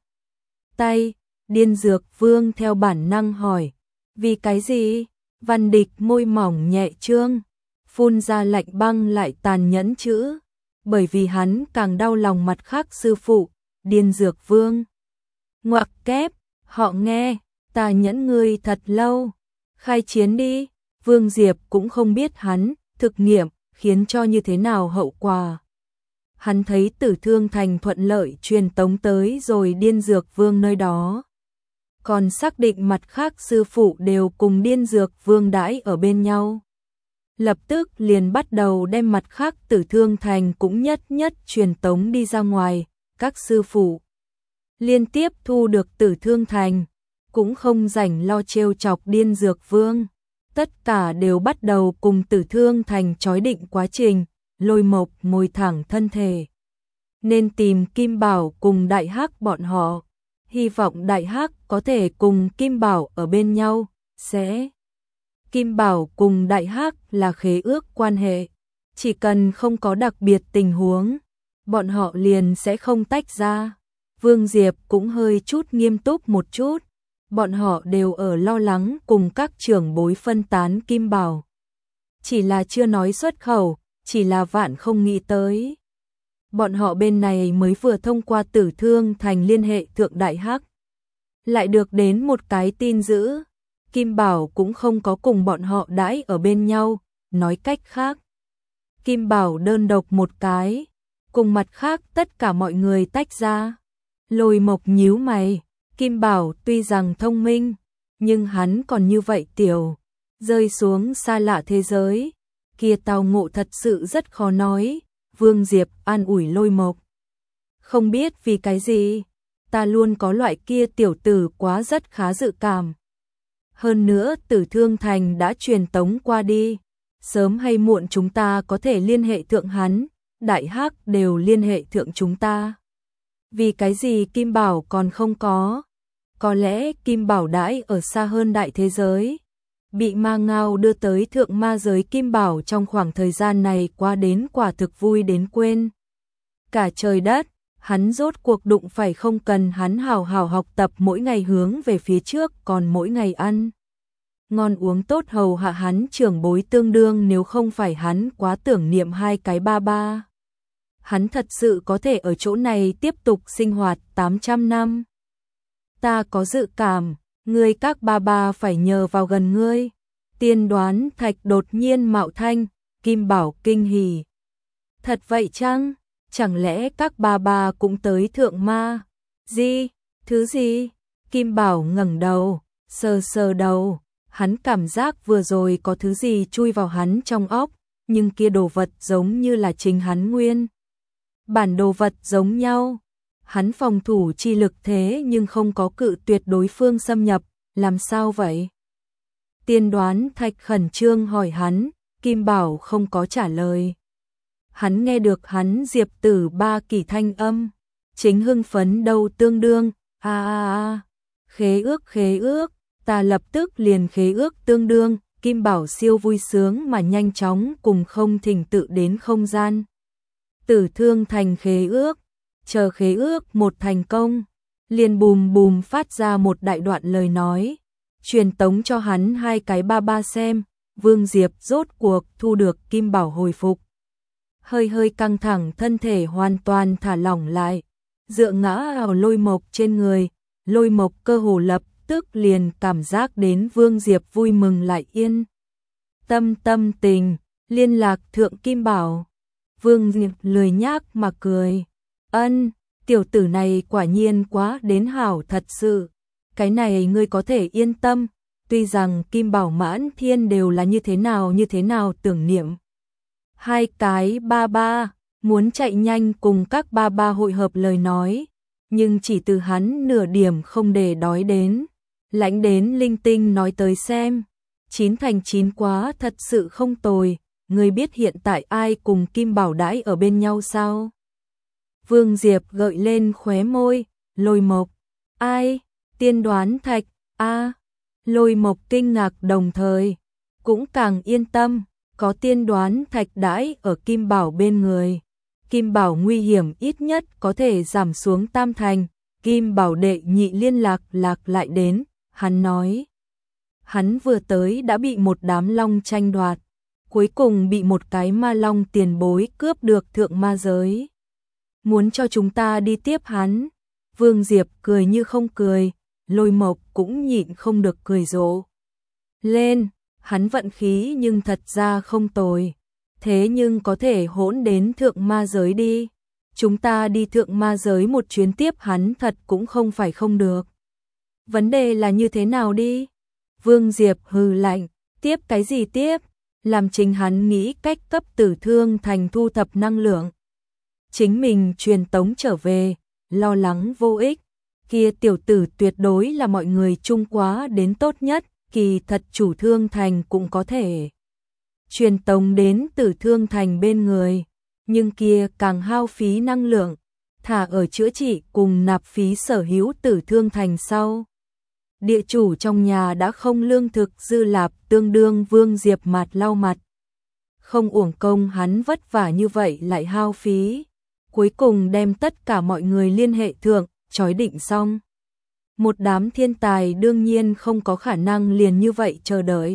tay. Điên Dược Vương theo bản năng hỏi. Vì cái gì? Văn Địch môi mỏng nhẹ trương, phun ra lạnh băng lại tàn nhẫn chữ. Bởi vì hắn càng đau lòng mặt khác sư phụ. Điên Dược Vương ngoặc kép, họ nghe, ta nhẫn ngươi thật lâu. Khai chiến đi. Vương Diệp cũng không biết hắn thực nghiệm khiến cho như thế nào hậu quả. Hắn thấy Tử Thương Thành thuận lợi truyền tống tới rồi Điên Dược Vương nơi đó. Còn xác định mặt khác sư phụ đều cùng Điên Dược Vương đãi ở bên nhau. Lập tức liền bắt đầu đem mặt khác Tử Thương Thành cũng nhất nhất truyền tống đi ra ngoài. Các sư phụ liên tiếp thu được Tử Thương Thành, cũng không rảnh lo trêu chọc Điên Dược Vương. Tất cả đều bắt đầu cùng Tử Thương Thành chói định quá trình. Lôi Mộc ngồi thẳng thân thể, nên tìm Kim Bảo cùng Đại Hắc bọn họ. Hy vọng Đại Hắc có thể cùng Kim Bảo ở bên nhau. Kim Bảo cùng Đại Hắc là khế ước quan hệ, chỉ cần không có đặc biệt tình huống, bọn họ liền sẽ không tách ra. Vương Diệp cũng hơi chút nghiêm túc một chút. Bọn họ đều ở lo lắng cùng các trưởng bối phân tán Kim Bảo. Chỉ là chưa nói xuất khẩu, chỉ là vạn không nghĩ tới. Bọn họ bên này mới vừa thông qua Tử Thương Thành liên hệ thượng Đại Hắc. Lại được đến một cái tin dữ, Kim Bảo cũng không có cùng bọn họ đãi ở bên nhau. Nói cách khác, Kim Bảo đơn độc một cái, cùng mặt khác tất cả mọi người tách ra. Lôi Mộc nhíu mày. Kim Bảo tuy rằng thông minh, nhưng hắn còn như vậy tiểu, rơi xuống xa lạ thế giới, kia tao ngộ thật sự rất khó nói. Vương Diệp an ủi Lôi Mộc. Không biết vì cái gì, ta luôn có loại kia tiểu tử quá rất khá dự cảm. Hơn nữa Tử Thương Thành đã truyền tống qua đi, sớm hay muộn chúng ta có thể liên hệ thượng hắn, Đại Hắc đều liên hệ thượng chúng ta. Vì cái gì Kim Bảo còn không có? Có lẽ Kim Bảo đãi ở xa hơn đại thế giới. Bị ma ngao đưa tới thượng ma giới Kim Bảo trong khoảng thời gian này qua đến quả thực vui đến quên cả trời đất. Hắn rốt cuộc đụng phải không cần hắn hào hào học tập mỗi ngày hướng về phía trước, còn mỗi ngày ăn ngon uống tốt hầu hạ hắn trưởng bối tương đương, nếu không phải hắn quá tưởng niệm hai cái ba ba. Hắn thật sự có thể ở chỗ này tiếp tục sinh hoạt 800 năm. Ta có dự cảm, ngươi các ba ba phải nhờ vào gần ngươi. Tiên Đoán Thạch đột nhiên mạo thanh. Kim Bảo kinh hỉ. Thật vậy chăng? Chẳng lẽ các ba ba cũng tới thượng ma? Gì? Thứ gì? Kim Bảo ngẩng đầu, sờ sờ đầu. Hắn cảm giác vừa rồi có thứ gì chui vào hắn trong óc, nhưng kia đồ vật giống như là chính hắn nguyên bản đồ vật giống nhau. Hắn phòng thủ chi lực thế nhưng không có cự tuyệt đối phương xâm nhập, làm sao vậy? Tiên Đoán Thạch khẩn trương hỏi hắn. Kim Bảo không có trả lời. Hắn nghe được hắn Diệp Tử ba kỳ thanh âm, chính hưng phấn đâu tương đương. Khế ước, ta lập tức liền khế ước tương đương. Kim Bảo siêu vui sướng mà nhanh chóng cùng không thỉnh tự đến không gian Tử Thương Thành khế ước. Chờ khế ước một thành công, liền bùm bùm phát ra một đại đoạn lời nói. truyền tống cho hắn 2 cái ba ba xem, Vương Diệp rốt cuộc thu được kim bảo hồi phục. Hơi hơi căng thẳng thân thể hoàn toàn thả lỏng lại, dựa ngã vào Lôi Mộc trên người, Lôi Mộc cơ hồ lập tức liền cảm giác đến Vương Diệp vui mừng lại yên. Tâm tình, liên lạc thượng kim bảo. Vương Diệp lười nhác mà cười. Tiểu tử này quả nhiên quá đến hảo thật sự. Cái này ngươi có thể yên tâm, tuy rằng kim bảo mãn thiên đều là như thế nào tưởng niệm. 2 cái ba ba, muốn chạy nhanh cùng các ba ba hội hợp lời nói, nhưng chỉ từ hắn nửa điểm không để đói đến. Lãnh đến linh tinh nói tới xem, 9 thành 9 quá thật sự không tồi, ngươi biết hiện tại ai cùng kim bảo đãi ở bên nhau sao? Vương Diệp gợi lên khóe môi, Lôi Mộc, ai? Tiên Đoán Thạch, Lôi Mộc kinh ngạc đồng thời, cũng càng yên tâm, có Tiên Đoán Thạch đãi ở kim bảo bên người. Kim bảo nguy hiểm ít nhất có thể giảm xuống tam thành, kim bảo đệ nhị liên lạc lại đến, hắn nói. Hắn vừa tới đã bị một đám long tranh đoạt, cuối cùng bị một cái ma long tiền bối cướp được thượng ma giới. Muốn cho chúng ta đi tiếp hắn. Vương Diệp cười như không cười, Lôi Mộc cũng nhịn không được cười rộ lên, hắn vận khí nhưng thật ra không tồi, thế nhưng có thể hỗn đến thượng ma giới đi. Chúng ta đi thượng ma giới một chuyến tiếp hắn thật cũng không phải không được. Vấn đề là như thế nào đi? Vương Diệp hừ lạnh, tiếp cái gì tiếp? Làm chính hắn nghĩ cách cấp Tử Thương Thành thu thập năng lượng. Chính mình truyền tống trở về, lo lắng vô ích. Kia tiểu tử tuyệt đối là mọi người chung quá đến tốt nhất, kỳ thật chủ Thương Thành cũng có thể truyền tống đến Tử Thương Thành bên người, nhưng kia càng hao phí năng lượng, thả ở chữa trị cùng nạp phí sở hữu Tử Thương Thành sau. Địa chủ trong nhà đã không lương thực dư lạp, tương đương Vương Diệp mặt lau mặt. Không uổng công hắn vất vả như vậy lại hao phí. Cuối cùng đem tất cả mọi người liên hệ thượng, chói định xong. Một đám thiên tài đương nhiên không có khả năng liền như vậy chờ đợi.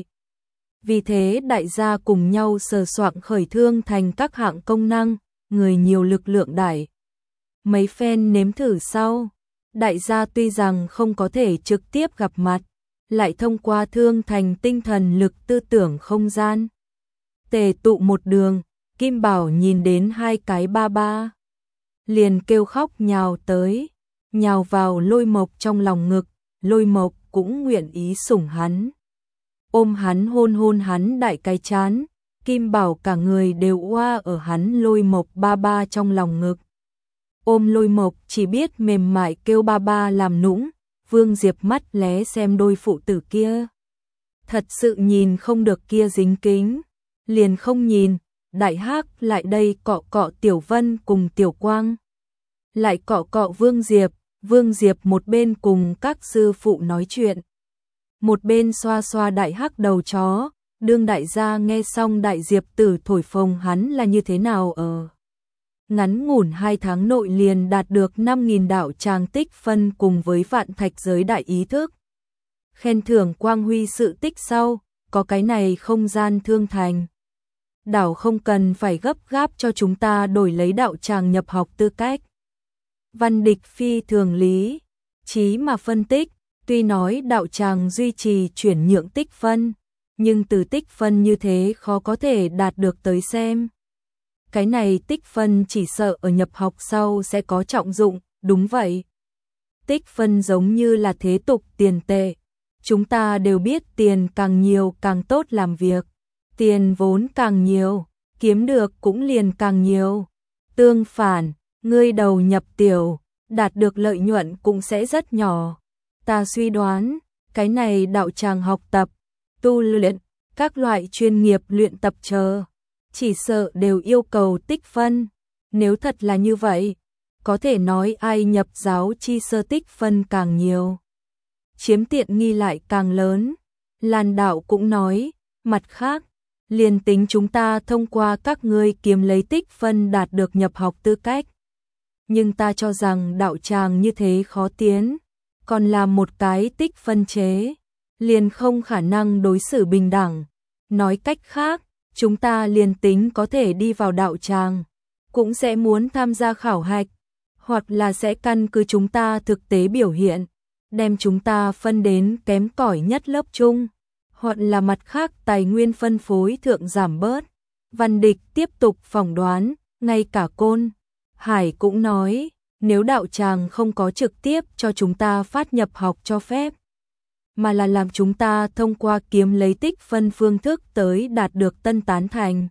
Vì thế đại gia cùng nhau sờ soạng khởi Thương Thành các hạng công năng, người nhiều lực lượng đại. Mấy phen nếm thử sau, đại gia tuy rằng không có thể trực tiếp gặp mặt, lại thông qua Thương Thành tinh thần lực tư tưởng không gian. Tề tụ một đường, Kim Bảo nhìn đến 2 cái ba ba, liền kêu khóc nhào tới, nhào vào Lôi Mộc trong lòng ngực, Lôi Mộc cũng nguyện ý sủng hắn. Ôm hắn hôn hắn đại cái chán, Kim Bảo cả người đều oa ở hắn Lôi Mộc ba ba trong lòng ngực. Ôm Lôi Mộc chỉ biết mềm mại kêu ba ba làm nũng, Vương Diệp mắt lé xem đôi phụ tử kia. Thật sự nhìn không được kia dính kính, liền không nhìn, Đại Hắc lại đây cọ cọ Tiểu Vân cùng Tiểu Quang. Lại cọ cọ Vương Diệp một bên cùng các sư phụ nói chuyện, một bên xoa xoa Đại Hắc đầu chó, đương đại gia nghe xong Đại Diệp tử thổi phồng hắn là như thế nào ở. Ngắn ngủn 2 tháng nội liền đạt được 5.000 đạo tràng tích phân cùng với vạn thạch giới đại ý thức. Khen thưởng quang huy sự tích sau, có cái này không gian Thương Thành. Đảo không cần phải gấp gáp cho chúng ta đổi lấy đạo tràng nhập học tư cách. Văn Địch phi thường lý, trí mà phân tích, tuy nói đạo tràng duy trì chuyển nhượng tích phân, nhưng từ tích phân như thế khó có thể đạt được tới xem. Cái này tích phân chỉ sợ ở nhập học sau sẽ có trọng dụng, đúng vậy. Tích phân giống như là thế tục tiền tệ. Chúng ta đều biết tiền càng nhiều càng tốt làm việc. Tiền vốn càng nhiều, kiếm được cũng liền càng nhiều. Tương phản, ngươi đầu nhập tiểu, đạt được lợi nhuận cũng sẽ rất nhỏ. Ta suy đoán, cái này đạo tràng học tập, tu luyện, các loại chuyên nghiệp luyện tập chờ, chỉ sợ đều yêu cầu tích phân. Nếu thật là như vậy, có thể nói ai nhập giáo chi sơ tích phân càng nhiều, chiếm tiện nghi lại càng lớn. Lan đạo cũng nói, mặt khác, liền tính chúng ta thông qua các ngươi kiếm lấy tích phân đạt được nhập học tư cách. Nhưng ta cho rằng đạo tràng như thế khó tiến, còn là một cái tích phân chế. liền không khả năng đối xử bình đẳng. Nói cách khác, chúng ta liền tính có thể đi vào đạo tràng, cũng sẽ muốn tham gia khảo hạch, hoặc là sẽ căn cứ chúng ta thực tế biểu hiện, đem chúng ta phân đến kém cỏi nhất lớp chung, hoặc là mặt khác tài nguyên phân phối thượng giảm bớt. Văn Địch tiếp tục phỏng đoán, ngay cả Côn Hải cũng nói, nếu đạo tràng không có trực tiếp cho chúng ta phát nhập học cho phép, mà là làm chúng ta thông qua kiếm lấy tích phân phương thức tới đạt được tân tán thành.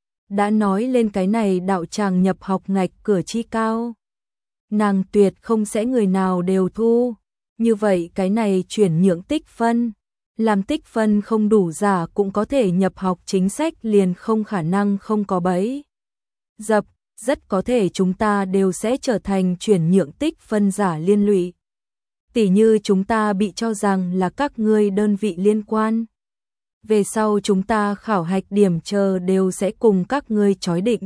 Đã nói lên cái này đạo tràng nhập học ngạch cửa chi cao, nàng tuyệt không sẽ người nào đều thu. Như vậy cái này chuyển nhượng tích phân, làm tích phân không đủ giả cũng có thể nhập học chính sách liền không khả năng không có bẫy dập, rất có thể chúng ta đều sẽ trở thành chuyển nhượng tích phân giả liên lụy. Tỉ như chúng ta bị cho rằng là các ngươi đơn vị liên quan. Về sau chúng ta khảo hạch điểm chờ đều sẽ cùng các ngươi chói định.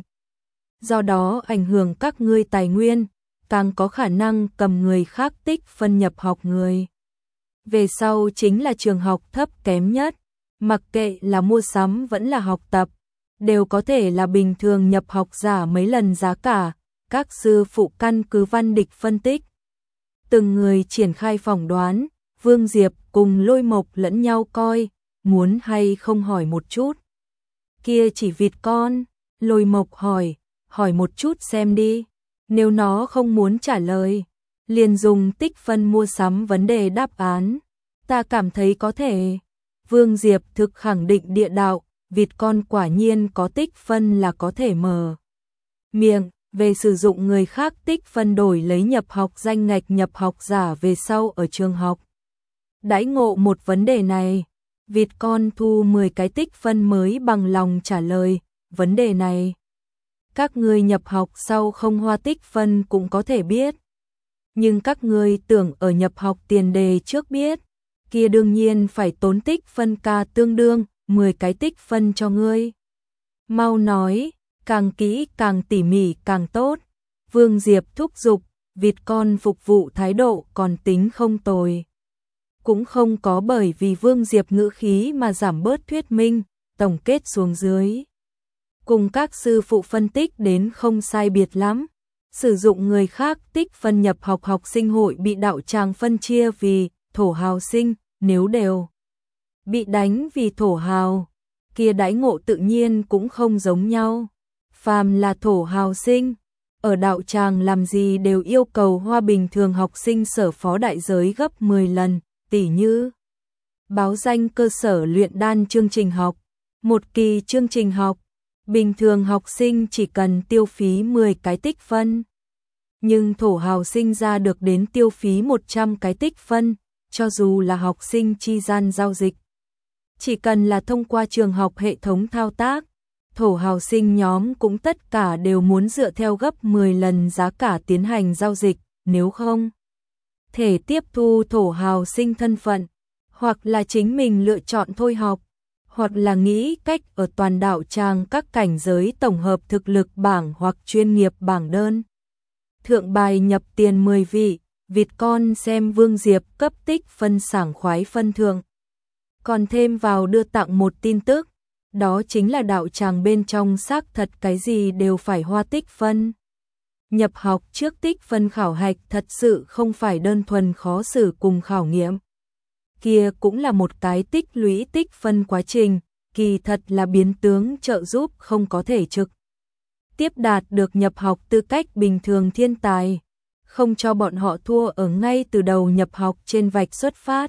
Do đó ảnh hưởng các ngươi tài nguyên, càng có khả năng cầm người khác tích phân nhập học người. Về sau chính là trường học thấp kém nhất, mặc kệ là mua sắm vẫn là học tập, đều có thể là bình thường nhập học giả mấy lần giá cả. Các sư phụ căn cứ Văn Địch phân tích, từng người triển khai phỏng đoán. Vương Diệp cùng Lôi Mộc lẫn nhau coi, muốn hay không hỏi một chút. Kia chỉ vịt con, Lôi Mộc hỏi một chút xem đi. Nếu nó không muốn trả lời, liền dùng tích phân mua sắm vấn đề đáp án. Ta cảm thấy có thể. Vương Diệp thực khẳng định địa đạo, vịt con quả nhiên có tích phân là có thể mở miệng về sử dụng người khác tích phân đổi lấy nhập học danh ngạch nhập học giả về sau ở trường học. Đãi ngộ một vấn đề này, vịt con thu 10 cái tích phân mới bằng lòng trả lời vấn đề này. Các ngươi nhập học sau không hoa tích phân cũng có thể biết. Nhưng các ngươi tưởng ở nhập học tiền đề trước biết, kia đương nhiên phải tốn tích phân ca tương đương 10 cái tích phân cho ngươi. Mau nói, càng kỹ càng tỉ mỉ càng tốt. Vương Diệp thúc giục, vịt con phục vụ thái độ còn tính không tồi. Cũng không có bởi vì Vương Diệp ngữ khí mà giảm bớt thuyết minh, tổng kết xuống dưới. Cùng các sư phụ phân tích đến không sai biệt lắm. Sử dụng người khác tích phân nhập học học sinh hội bị đạo tràng phân chia vì thổ hào sinh, nếu đều bị đánh vì thổ hào, kia đãi ngộ tự nhiên cũng không giống nhau. Phàm là thổ hào sinh, ở đạo tràng làm gì đều yêu cầu hoa bình thường học sinh sở phó đại giới gấp 10 lần, tỉ như báo danh cơ sở luyện đan chương trình học, một kỳ chương trình học, bình thường học sinh chỉ cần tiêu phí 10 cái tích phân. Nhưng thổ hào sinh ra được đến tiêu phí 100 cái tích phân, cho dù là học sinh chi gian giao dịch. Chỉ cần là thông qua trường học hệ thống thao tác, thổ hào sinh nhóm cũng tất cả đều muốn dựa theo gấp 10 lần giá cả tiến hành giao dịch, nếu không thể tiếp thu thổ hào sinh thân phận, hoặc là chính mình lựa chọn thôi học, hoặc là nghĩ cách ở toàn đạo tràng các cảnh giới tổng hợp thực lực bảng hoặc chuyên nghiệp bảng đơn. Thượng bài nhập tiền 10 vị, vịt con xem Vương Diệp cấp tích phân sảng khoái phân thượng. Còn thêm vào đưa tặng một tin tức, đó chính là đạo tràng bên trong xác thật cái gì đều phải hoa tích phân. Nhập học trước tích phân khảo hạch thật sự không phải đơn thuần khó xử cùng khảo nghiệm. Kia cũng là một cái tích lũy tích phân quá trình, kỳ thật là biến tướng trợ giúp không có thể trực tiếp đạt được nhập học tư cách bình thường thiên tài, không cho bọn họ thua ở ngay từ đầu nhập học trên vạch xuất phát.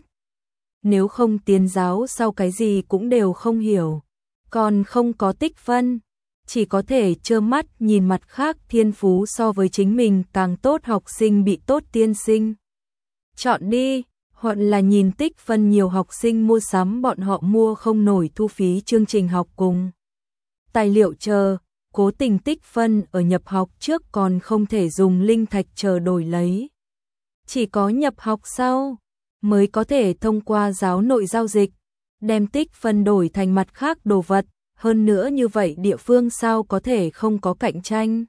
Nếu không tiến giáo sau cái gì cũng đều không hiểu, còn không có tích phân, chỉ có thể trơ mắt nhìn mặt khác thiên phú so với chính mình càng tốt học sinh bị tốt tiên sinh chọn đi, hoặc là nhìn tích phân nhiều học sinh mua sắm bọn họ mua không nổi thu phí chương trình học cùng tài liệu chờ, cố tình tích phân ở nhập học trước còn không thể dùng linh thạch chờ đổi lấy. Chỉ có nhập học sau mới có thể thông qua giáo nội giao dịch, đem tích phân đổi thành mặt khác đồ vật, hơn nữa như vậy địa phương sao có thể không có cạnh tranh.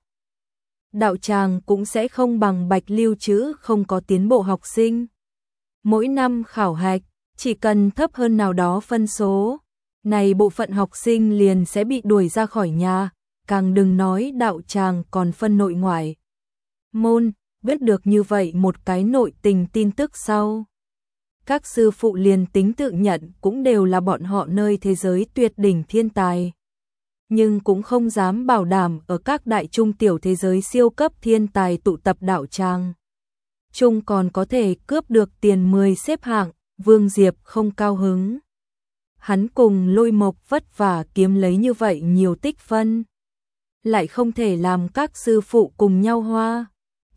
Đạo tràng cũng sẽ không bằng bạch lưu trữ không có tiến bộ học sinh. Mỗi năm khảo hạch, Chỉ cần thấp hơn nào đó phân số, này bộ phận học sinh liền sẽ bị đuổi ra khỏi nhà, càng đừng nói đạo tràng còn phân nội ngoại. Môn, biết được như vậy một cái nội tình tin tức sau. Các sư phụ liền tính tự nhận cũng đều là bọn họ nơi thế giới tuyệt đỉnh thiên tài. Nhưng cũng không dám bảo đảm ở các đại trung tiểu thế giới siêu cấp thiên tài tụ tập đạo tràng. Trung còn có thể cướp được tiền 10 xếp hạng, Vương Diệp không cao hứng. Hắn cùng Lôi Mộc vất vả kiếm lấy như vậy nhiều tích phân. Lại không thể làm các sư phụ cùng nhau hoa.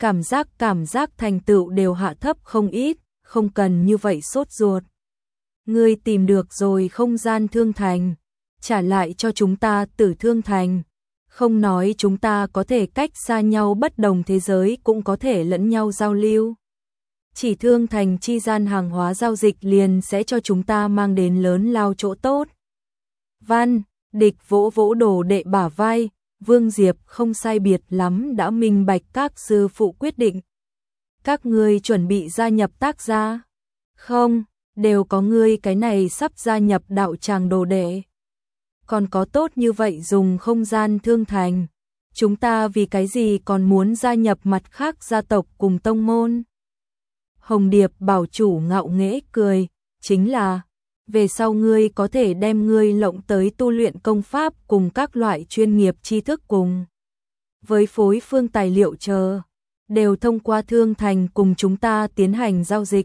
Cảm giác thành tựu đều hạ thấp không ít, không cần như vậy sốt ruột. Ngươi tìm được rồi không gian thương thành, trả lại cho chúng ta Tử Thương Thành. Không nói chúng ta có thể cách xa nhau bất đồng thế giới cũng có thể lẫn nhau giao lưu. Chỉ Thương Thành chi gian hàng hóa giao dịch liền sẽ cho chúng ta mang đến lớn lao chỗ tốt. Văn, Địch vỗ vỗ đồ đệ bả vai, Vương Diệp không sai biệt lắm đã minh bạch các sư phụ quyết định. Các ngươi chuẩn bị gia nhập Tác gia? Không, đều có ngươi cái này sắp gia nhập đạo tràng đồ đệ. Còn có tốt như vậy dùng không gian thương thành. Chúng ta vì cái gì còn muốn gia nhập mặt khác gia tộc cùng tông môn? Hồng Điệp bảo chủ ngạo nghễ cười, chính là về sau ngươi có thể đem ngươi lộng tới tu luyện công pháp cùng các loại chuyên nghiệp tri thức cùng. Với phối phương tài liệu chờ, đều thông qua thương thành cùng chúng ta tiến hành giao dịch.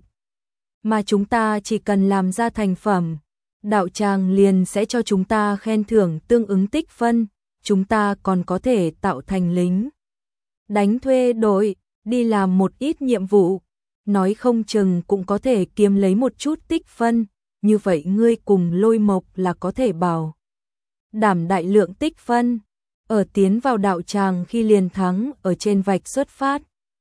Mà chúng ta chỉ cần làm ra thành phẩm, đạo tràng liền sẽ cho chúng ta khen thưởng tương ứng tích phân, chúng ta còn có thể tạo thành lính. Đánh thuê đội, đi làm một ít nhiệm vụ, nói không chừng cũng có thể kiếm lấy một chút tích phân, như vậy ngươi cùng Lôi Mộc là có thể bảo đảm đại lượng tích phân, ở tiến vào đạo tràng khi liền thắng ở trên vạch xuất phát.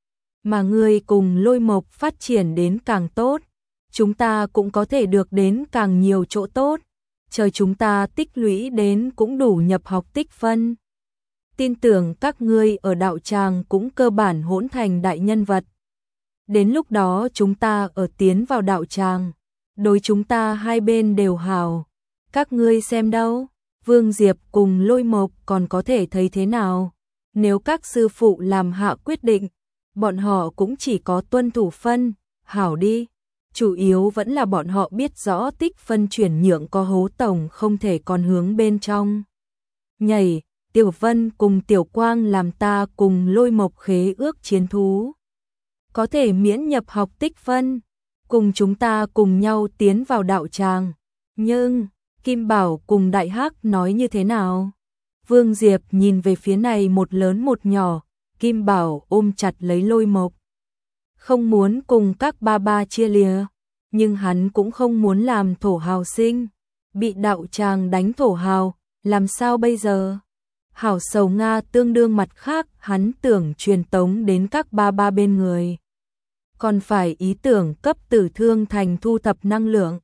Mà ngươi cùng Lôi Mộc phát triển đến càng tốt, chúng ta cũng có thể được đến càng nhiều chỗ tốt, chờ chúng ta tích lũy đến cũng đủ nhập học tích phân. Tin tưởng các ngươi ở đạo tràng cũng cơ bản hỗn thành đại nhân vật. Đến lúc đó chúng ta ở tiến vào đạo tràng, đối chúng ta hai bên đều hảo. Các ngươi xem đâu, Vương Diệp cùng Lôi Mộc còn có thể thấy thế nào? Nếu các sư phụ làm hạ quyết định, bọn họ cũng chỉ có tuân thủ phân, hảo đi. Chủ yếu vẫn là bọn họ biết rõ tích phân chuyển nhượng có hố tổng không thể còn hướng bên trong. Nhảy, Tiểu Vân cùng Tiểu Quang làm ta cùng Lôi Mộc khế ước chiến thú. Có thể miễn nhập học tích phân, cùng chúng ta cùng nhau tiến vào đạo tràng. Nhưng, Kim Bảo cùng Đại Hắc nói như thế nào? Vương Diệp nhìn về phía này một lớn một nhỏ, Kim Bảo ôm chặt lấy Lôi Mộc. Không muốn cùng các ba ba chia lìa, nhưng hắn cũng không muốn làm thổ hào sinh. Bị đạo tràng đánh thổ hào, làm sao bây giờ? Hảo sầu Nga tương đương mặt khác, hắn tưởng truyền tống đến các ba ba bên người. Còn phải ý tưởng cấp Tử Thương Thành thu thập năng lượng.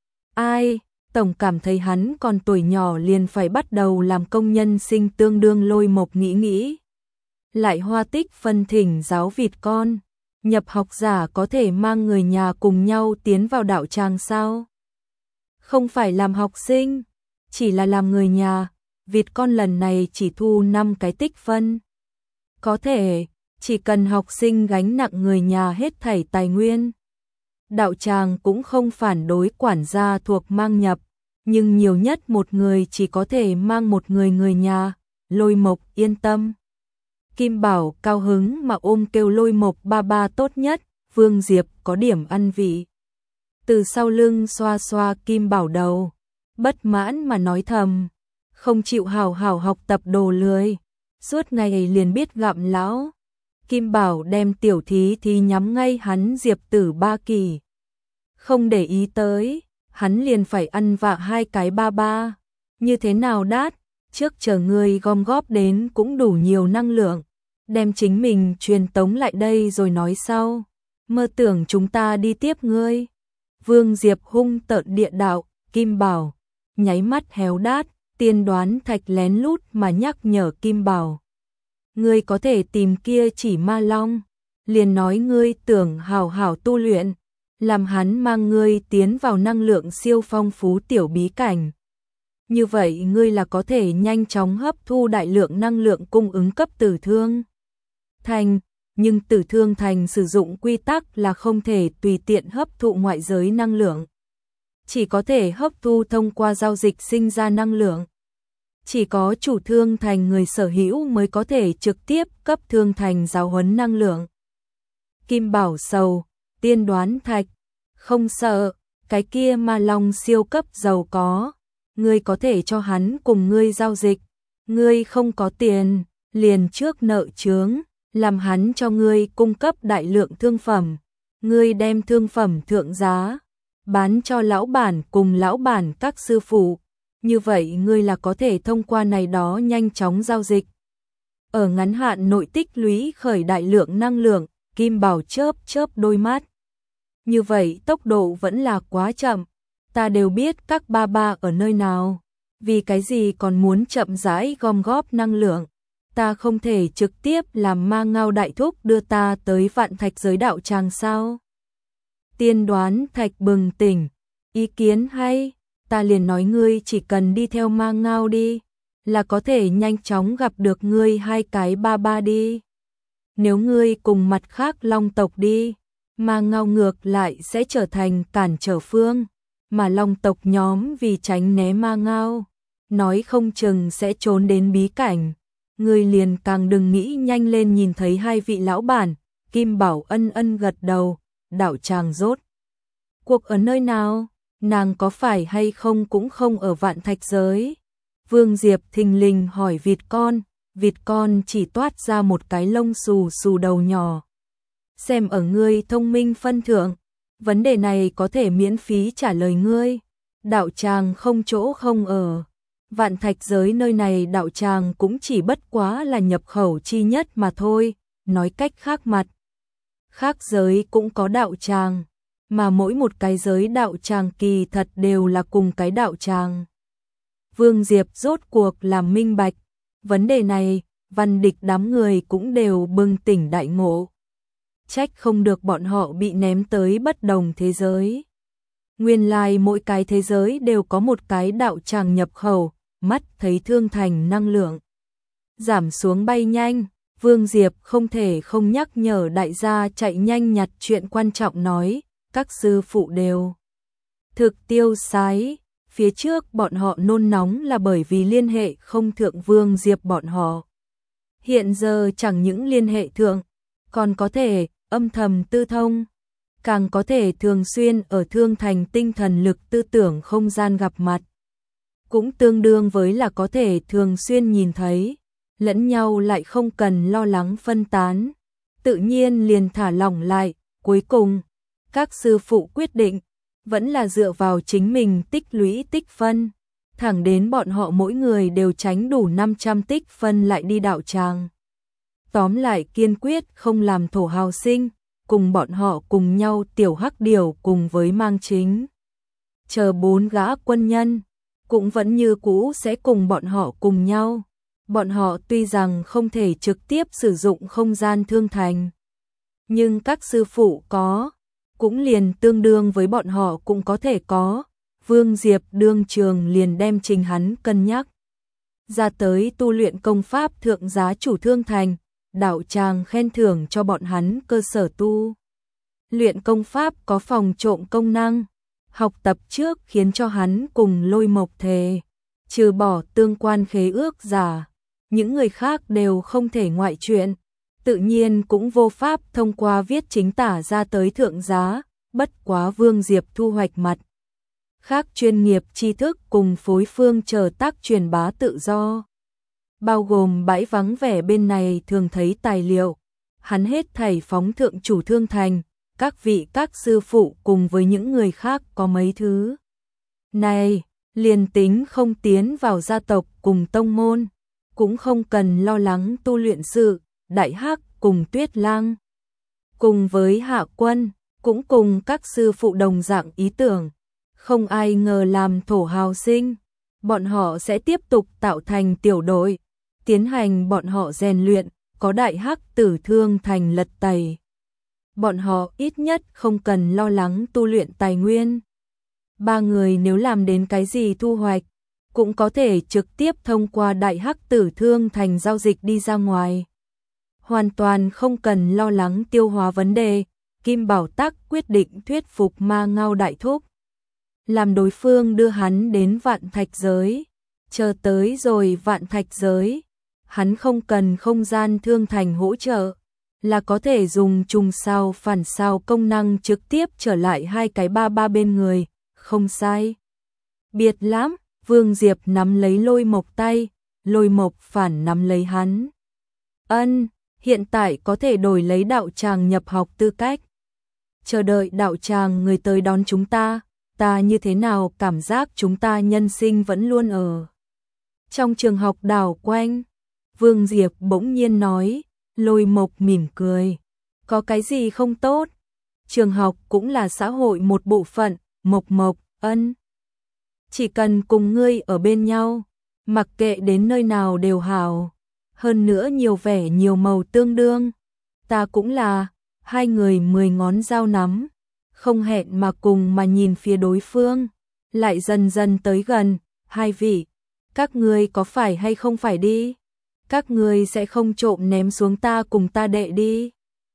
Ai, tổng cảm thấy hắn còn tuổi nhỏ liền phải bắt đầu làm công nhân sinh tương đương Lôi Mộc nghĩ. Lại hoa tích phân thỉnh giáo vịt con, nhập học giả có thể mang người nhà cùng nhau tiến vào đạo tràng sao? Không phải làm học sinh, chỉ là làm người nhà, vịt con lần này chỉ thu 5 cái tích phân. Có thể, chỉ cần học sinh gánh nặng người nhà hết thảy tài nguyên. Đạo tràng cũng không phản đối quản gia thuộc mang nhập, nhưng nhiều nhất một người chỉ có thể mang một người nhà, Lôi Mộc yên tâm. Kim Bảo cao hứng mà ôm kêu Lôi Mộc ba ba tốt nhất, Vương Diệp có điểm ăn vị. Từ sau lưng xoa xoa Kim Bảo đầu, bất mãn mà nói thầm, không chịu hào hào học tập đồ lười, suốt ngày liền biết gặm lão. Kim Bảo đem tiểu thí nhắm ngay hắn Diệp Tử ba kỳ. Không để ý tới, hắn liền phải ăn vạ 2 cái ba ba. Như thế nào đát, trước chờ ngươi gom góp đến cũng đủ nhiều năng lượng, đem chính mình truyền tống lại đây rồi nói sau. Mơ tưởng chúng ta đi tiếp ngươi. Vương Diệp hung tợn địa đạo, Kim Bảo nháy mắt héo đát, tiên đoán thạch lén lút mà nhắc nhở Kim Bảo. Ngươi có thể tìm kia chỉ ma long, liền nói ngươi tưởng hảo hảo tu luyện, làm hắn mang ngươi tiến vào năng lượng siêu phong phú tiểu bí cảnh. Như vậy ngươi là có thể nhanh chóng hấp thu đại lượng năng lượng cung ứng cấp Tử Thương Thành, nhưng Tử Thương Thành sử dụng quy tắc là không thể tùy tiện hấp thụ ngoại giới năng lượng. Chỉ có thể hấp thu thông qua giao dịch sinh ra năng lượng. Chỉ có chủ Thương Thành người sở hữu mới có thể trực tiếp cấp Thương Thành giáo huấn năng lượng. Kim Bảo Sầu, Tiên Đoán Thạch, không sợ, cái kia Ma Long siêu cấp giàu có, ngươi có thể cho hắn cùng ngươi giao dịch, ngươi không có tiền, liền trước nợ chướng, làm hắn cho ngươi cung cấp đại lượng thương phẩm, ngươi đem thương phẩm thượng giá, bán cho lão bản cùng lão bản các sư phụ, như vậy ngươi là có thể thông qua này đó nhanh chóng giao dịch. Ở ngắn hạn nội tích lũy khởi đại lượng năng lượng, Kim Bảo chớp chớp đôi mắt. Như vậy tốc độ vẫn là quá chậm, ta đều biết các ba ba ở nơi nào, vì cái gì còn muốn chậm rãi gom góp năng lượng, ta không thể trực tiếp làm Ma Ngao đại thúc đưa ta tới Vạn Thạch giới đạo tràng sao? Tiên Đoán Thạch bừng tỉnh, ý kiến hay, ta liền nói ngươi chỉ cần đi theo Ma Ngao đi, là có thể nhanh chóng gặp được ngươi hai cái ba ba đi. Nếu ngươi cùng mặt khác Long tộc đi, Ma Ngao ngược lại sẽ trở thành cản trở phương, mà Long tộc nhóm vì tránh né Ma Ngao, nói không chừng sẽ trốn đến bí cảnh. Ngươi liền càng đừng nghĩ nhanh lên nhìn thấy hai vị lão bản. Kim Bảo ân ân gật đầu, đạo tràng rốt cuộc ở nơi nào, nàng có phải hay không cũng không ở Vạn Thạch giới. Vương Diệp thình lình hỏi vịt con chỉ toát ra một cái lông xù xù đầu nhỏ. Xem ở ngươi thông minh phân thượng, vấn đề này có thể miễn phí trả lời ngươi. Đạo tràng không chỗ không ở. Vạn Thạch giới nơi này đạo tràng cũng chỉ bất quá là nhập khẩu chi nhất mà thôi, nói cách khác mặt. Khác giới cũng có đạo tràng, mà mỗi một cái giới đạo tràng kỳ thật đều là cùng cái đạo tràng. Vương Diệp rốt cuộc làm minh bạch, vấn đề này, Văn Địch đám người cũng đều bừng tỉnh đại ngộ. Trách không được bọn họ bị ném tới bất đồng thế giới. Nguyên lai mỗi cái thế giới đều có một cái đạo tràng nhập khẩu, mắt thấy Thương Thành năng lượng giảm xuống bay nhanh, Vương Diệp không thể không nhắc nhở đại gia chạy nhanh nhặt chuyện quan trọng nói, các sư phụ đều thực tiêu sái, phía trước bọn họ nôn nóng là bởi vì liên hệ không thượng Vương Diệp bọn họ. Hiện giờ chẳng những liên hệ thượng, còn có thể âm thầm tư thông, càng có thể thường xuyên ở Thương Thành tinh thần lực tư tưởng không gian gặp mặt. Cũng tương đương với là có thể thường xuyên nhìn thấy, lẫn nhau lại không cần lo lắng phân tán, tự nhiên liền thả lỏng lại. Cuối cùng, các sư phụ quyết định, vẫn là dựa vào chính mình tích lũy tích phân, thẳng đến bọn họ mỗi người đều tránh đủ 500 tích phân lại đi đạo tràng. Tóm lại kiên quyết không làm thổ hào sinh, cùng bọn họ cùng nhau tiểu hắc điều cùng với Mang Chính. Chờ 4 gã quân nhân, cũng vẫn như cũ sẽ cùng bọn họ cùng nhau. Bọn họ tuy rằng không thể trực tiếp sử dụng không gian Thương Thành, nhưng các sư phụ có, cũng liền tương đương với bọn họ cũng có thể có. Vương Diệp đương trường liền đem trình hắn cân nhắc ra tới tu luyện công pháp thượng giá chủ Thương Thành, đạo tràng khen thưởng cho bọn hắn cơ sở tu luyện công pháp có phòng trộm công năng. Học tập trước khiến cho hắn cùng Lôi Mộc thề, trừ bỏ tương quan khế ước giả, những người khác đều không thể ngoại chuyện, tự nhiên cũng vô pháp thông qua viết chính tả ra tới thượng giá. Bất quá Vương Diệp thu hoạch mặt khác chuyên nghiệp tri thức cùng phối phương chờ tác truyền bá tự do, bao gồm bãi vắng vẻ bên này thường thấy tài liệu, hắn hết thảy phóng thượng chủ Thương Thành, các vị các sư phụ cùng với những người khác có mấy thứ này, liền tính không tiến vào gia tộc cùng tông môn, cũng không cần lo lắng tu luyện sự. Đại Hắc cùng Tuyết Lang cùng với Hạ Quân cũng cùng các sư phụ đồng dạng ý tưởng, không ai ngờ làm thổ hào sinh, bọn họ sẽ tiếp tục tạo thành tiểu đội, tiến hành bọn họ rèn luyện, có Đại Hắc Tử Thương Thành lật tẩy. bọn họ ít nhất không cần lo lắng tu luyện tài nguyên. Ba người nếu làm đến cái gì thu hoạch, cũng có thể trực tiếp thông qua Đại Hắc Tử Thương Thành giao dịch đi ra ngoài. Hoàn toàn không cần lo lắng tiêu hóa vấn đề. Kim Bảo Tắc quyết định thuyết phục Ma Ngao đại thúc, làm đối phương đưa hắn đến Vạn Thạch giới. Chờ tới rồi Vạn Thạch giới, hắn không cần không gian thương thành hỗ trợ, là có thể dùng trùng sao phản sao công năng trực tiếp trở lại hai cái ba bên người, không sai. Biệt lắm, Vương Diệp nắm lấy Lôi Mộc tay, Lôi Mộc phản nắm lấy hắn. Ân, hiện tại có thể đổi lấy đạo tràng nhập học tư cách. Chờ đợi đạo tràng người tới đón chúng ta như thế nào cảm giác chúng ta nhân sinh vẫn luôn ở trong trường học đảo quanh. Vương Diệp bỗng nhiên nói. Lôi Mộc mỉm cười. Có cái gì không tốt? Trường học cũng là xã hội một bộ phận. Mộc, ân. Chỉ cần cùng ngươi ở bên nhau, mặc kệ đến nơi nào đều hảo. Hơn nữa nhiều vẻ nhiều màu tương đương. Ta cũng là. Hai người 10 ngón dao nắm, không hẹn mà cùng mà nhìn phía đối phương, lại dần dần tới gần. Hai vị, các ngươi có phải hay không phải đi? Các ngươi sẽ không trộm ném xuống ta cùng ta đệ đi?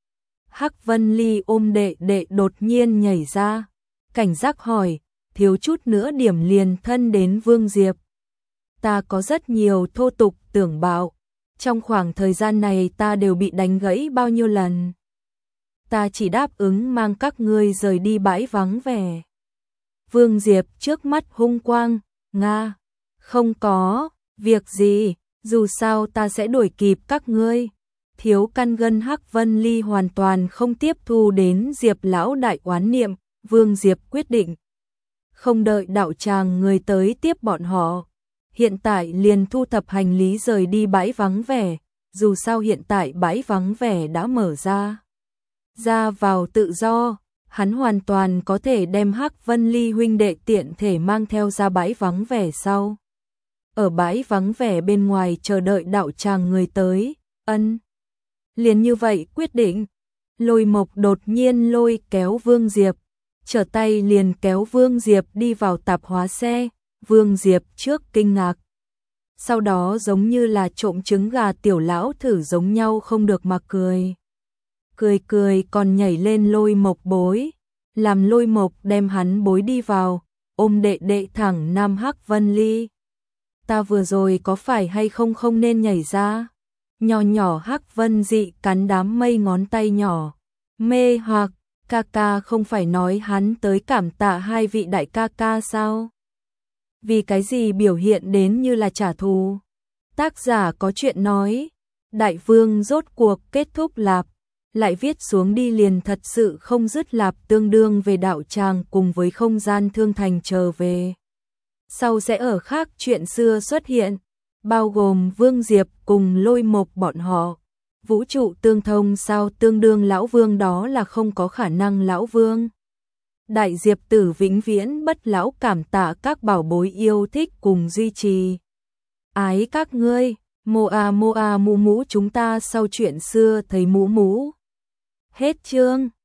Hắc Vân Ly ôm đệ đột nhiên nhảy ra, cảnh giác hỏi, thiếu chút nữa điểm liền thân đến Vương Diệp. Ta có rất nhiều thô tục tưởng bạo, trong khoảng thời gian này ta đều bị đánh gãy bao nhiêu lần. Ta chỉ đáp ứng mang các ngươi rời đi bãi vắng vẻ. Vương Diệp trước mắt hung quang, Nga, không có việc gì, dù sao ta sẽ đuổi kịp các ngươi. Thiếu căn gân Hắc Vân Ly hoàn toàn không tiếp thu đến Diệp lão đại oán niệm. Vương Diệp quyết định không đợi đạo tràng người tới tiếp bọn họ, hiện tại liền thu thập hành lý rời đi bãi vắng vẻ. Dù sao hiện tại bãi vắng vẻ đã mở ra vào tự do, hắn hoàn toàn có thể đem Hắc Vân Ly huynh đệ tiện thể mang theo ra bãi vắng vẻ sau. Ở bãi vắng vẻ bên ngoài chờ đợi đạo tràng người tới. Ân. Liền như vậy quyết định. Lôi Mộc đột nhiên lôi kéo Vương Diệp, trở tay liền kéo Vương Diệp đi vào tạp hóa xe. Vương Diệp trước kinh ngạc, sau đó giống như là trộm trứng gà tiểu lão thử giống nhau không được mà cười. Cười còn nhảy lên Lôi Mộc bối, làm Lôi Mộc đem hắn bối đi vào, ôm đệ thẳng Nam Hắc Vân Ly. Ta vừa rồi có phải hay không nên nhảy ra? Nhỏ Hắc Vân Dị cắn đám mây ngón tay nhỏ, mê hoặc. Ca không phải nói hắn tới cảm tạ hai vị đại ca sao? Vì cái gì biểu hiện đến như là trả thù? Tác giả có chuyện nói, đại vương rốt cuộc kết thúc lạp, lại viết xuống đi liền thật sự không dứt lạp, tương đương về đạo tràng cùng với không gian thương thành trở về. Sau sẽ ở khác chuyện xưa xuất hiện, bao gồm Vương Diệp cùng Lôi Mộc bọn họ. Vũ trụ tương thông sao tương đương lão vương, đó là không có khả năng lão vương. Đại Diệp tử vĩnh viễn bất lão, cảm tạ các bảo bối yêu thích cùng duy trì. Ái các ngươi, moa mũ mũ, chúng ta sau chuyện xưa thấy mũ mũ. Hết chương.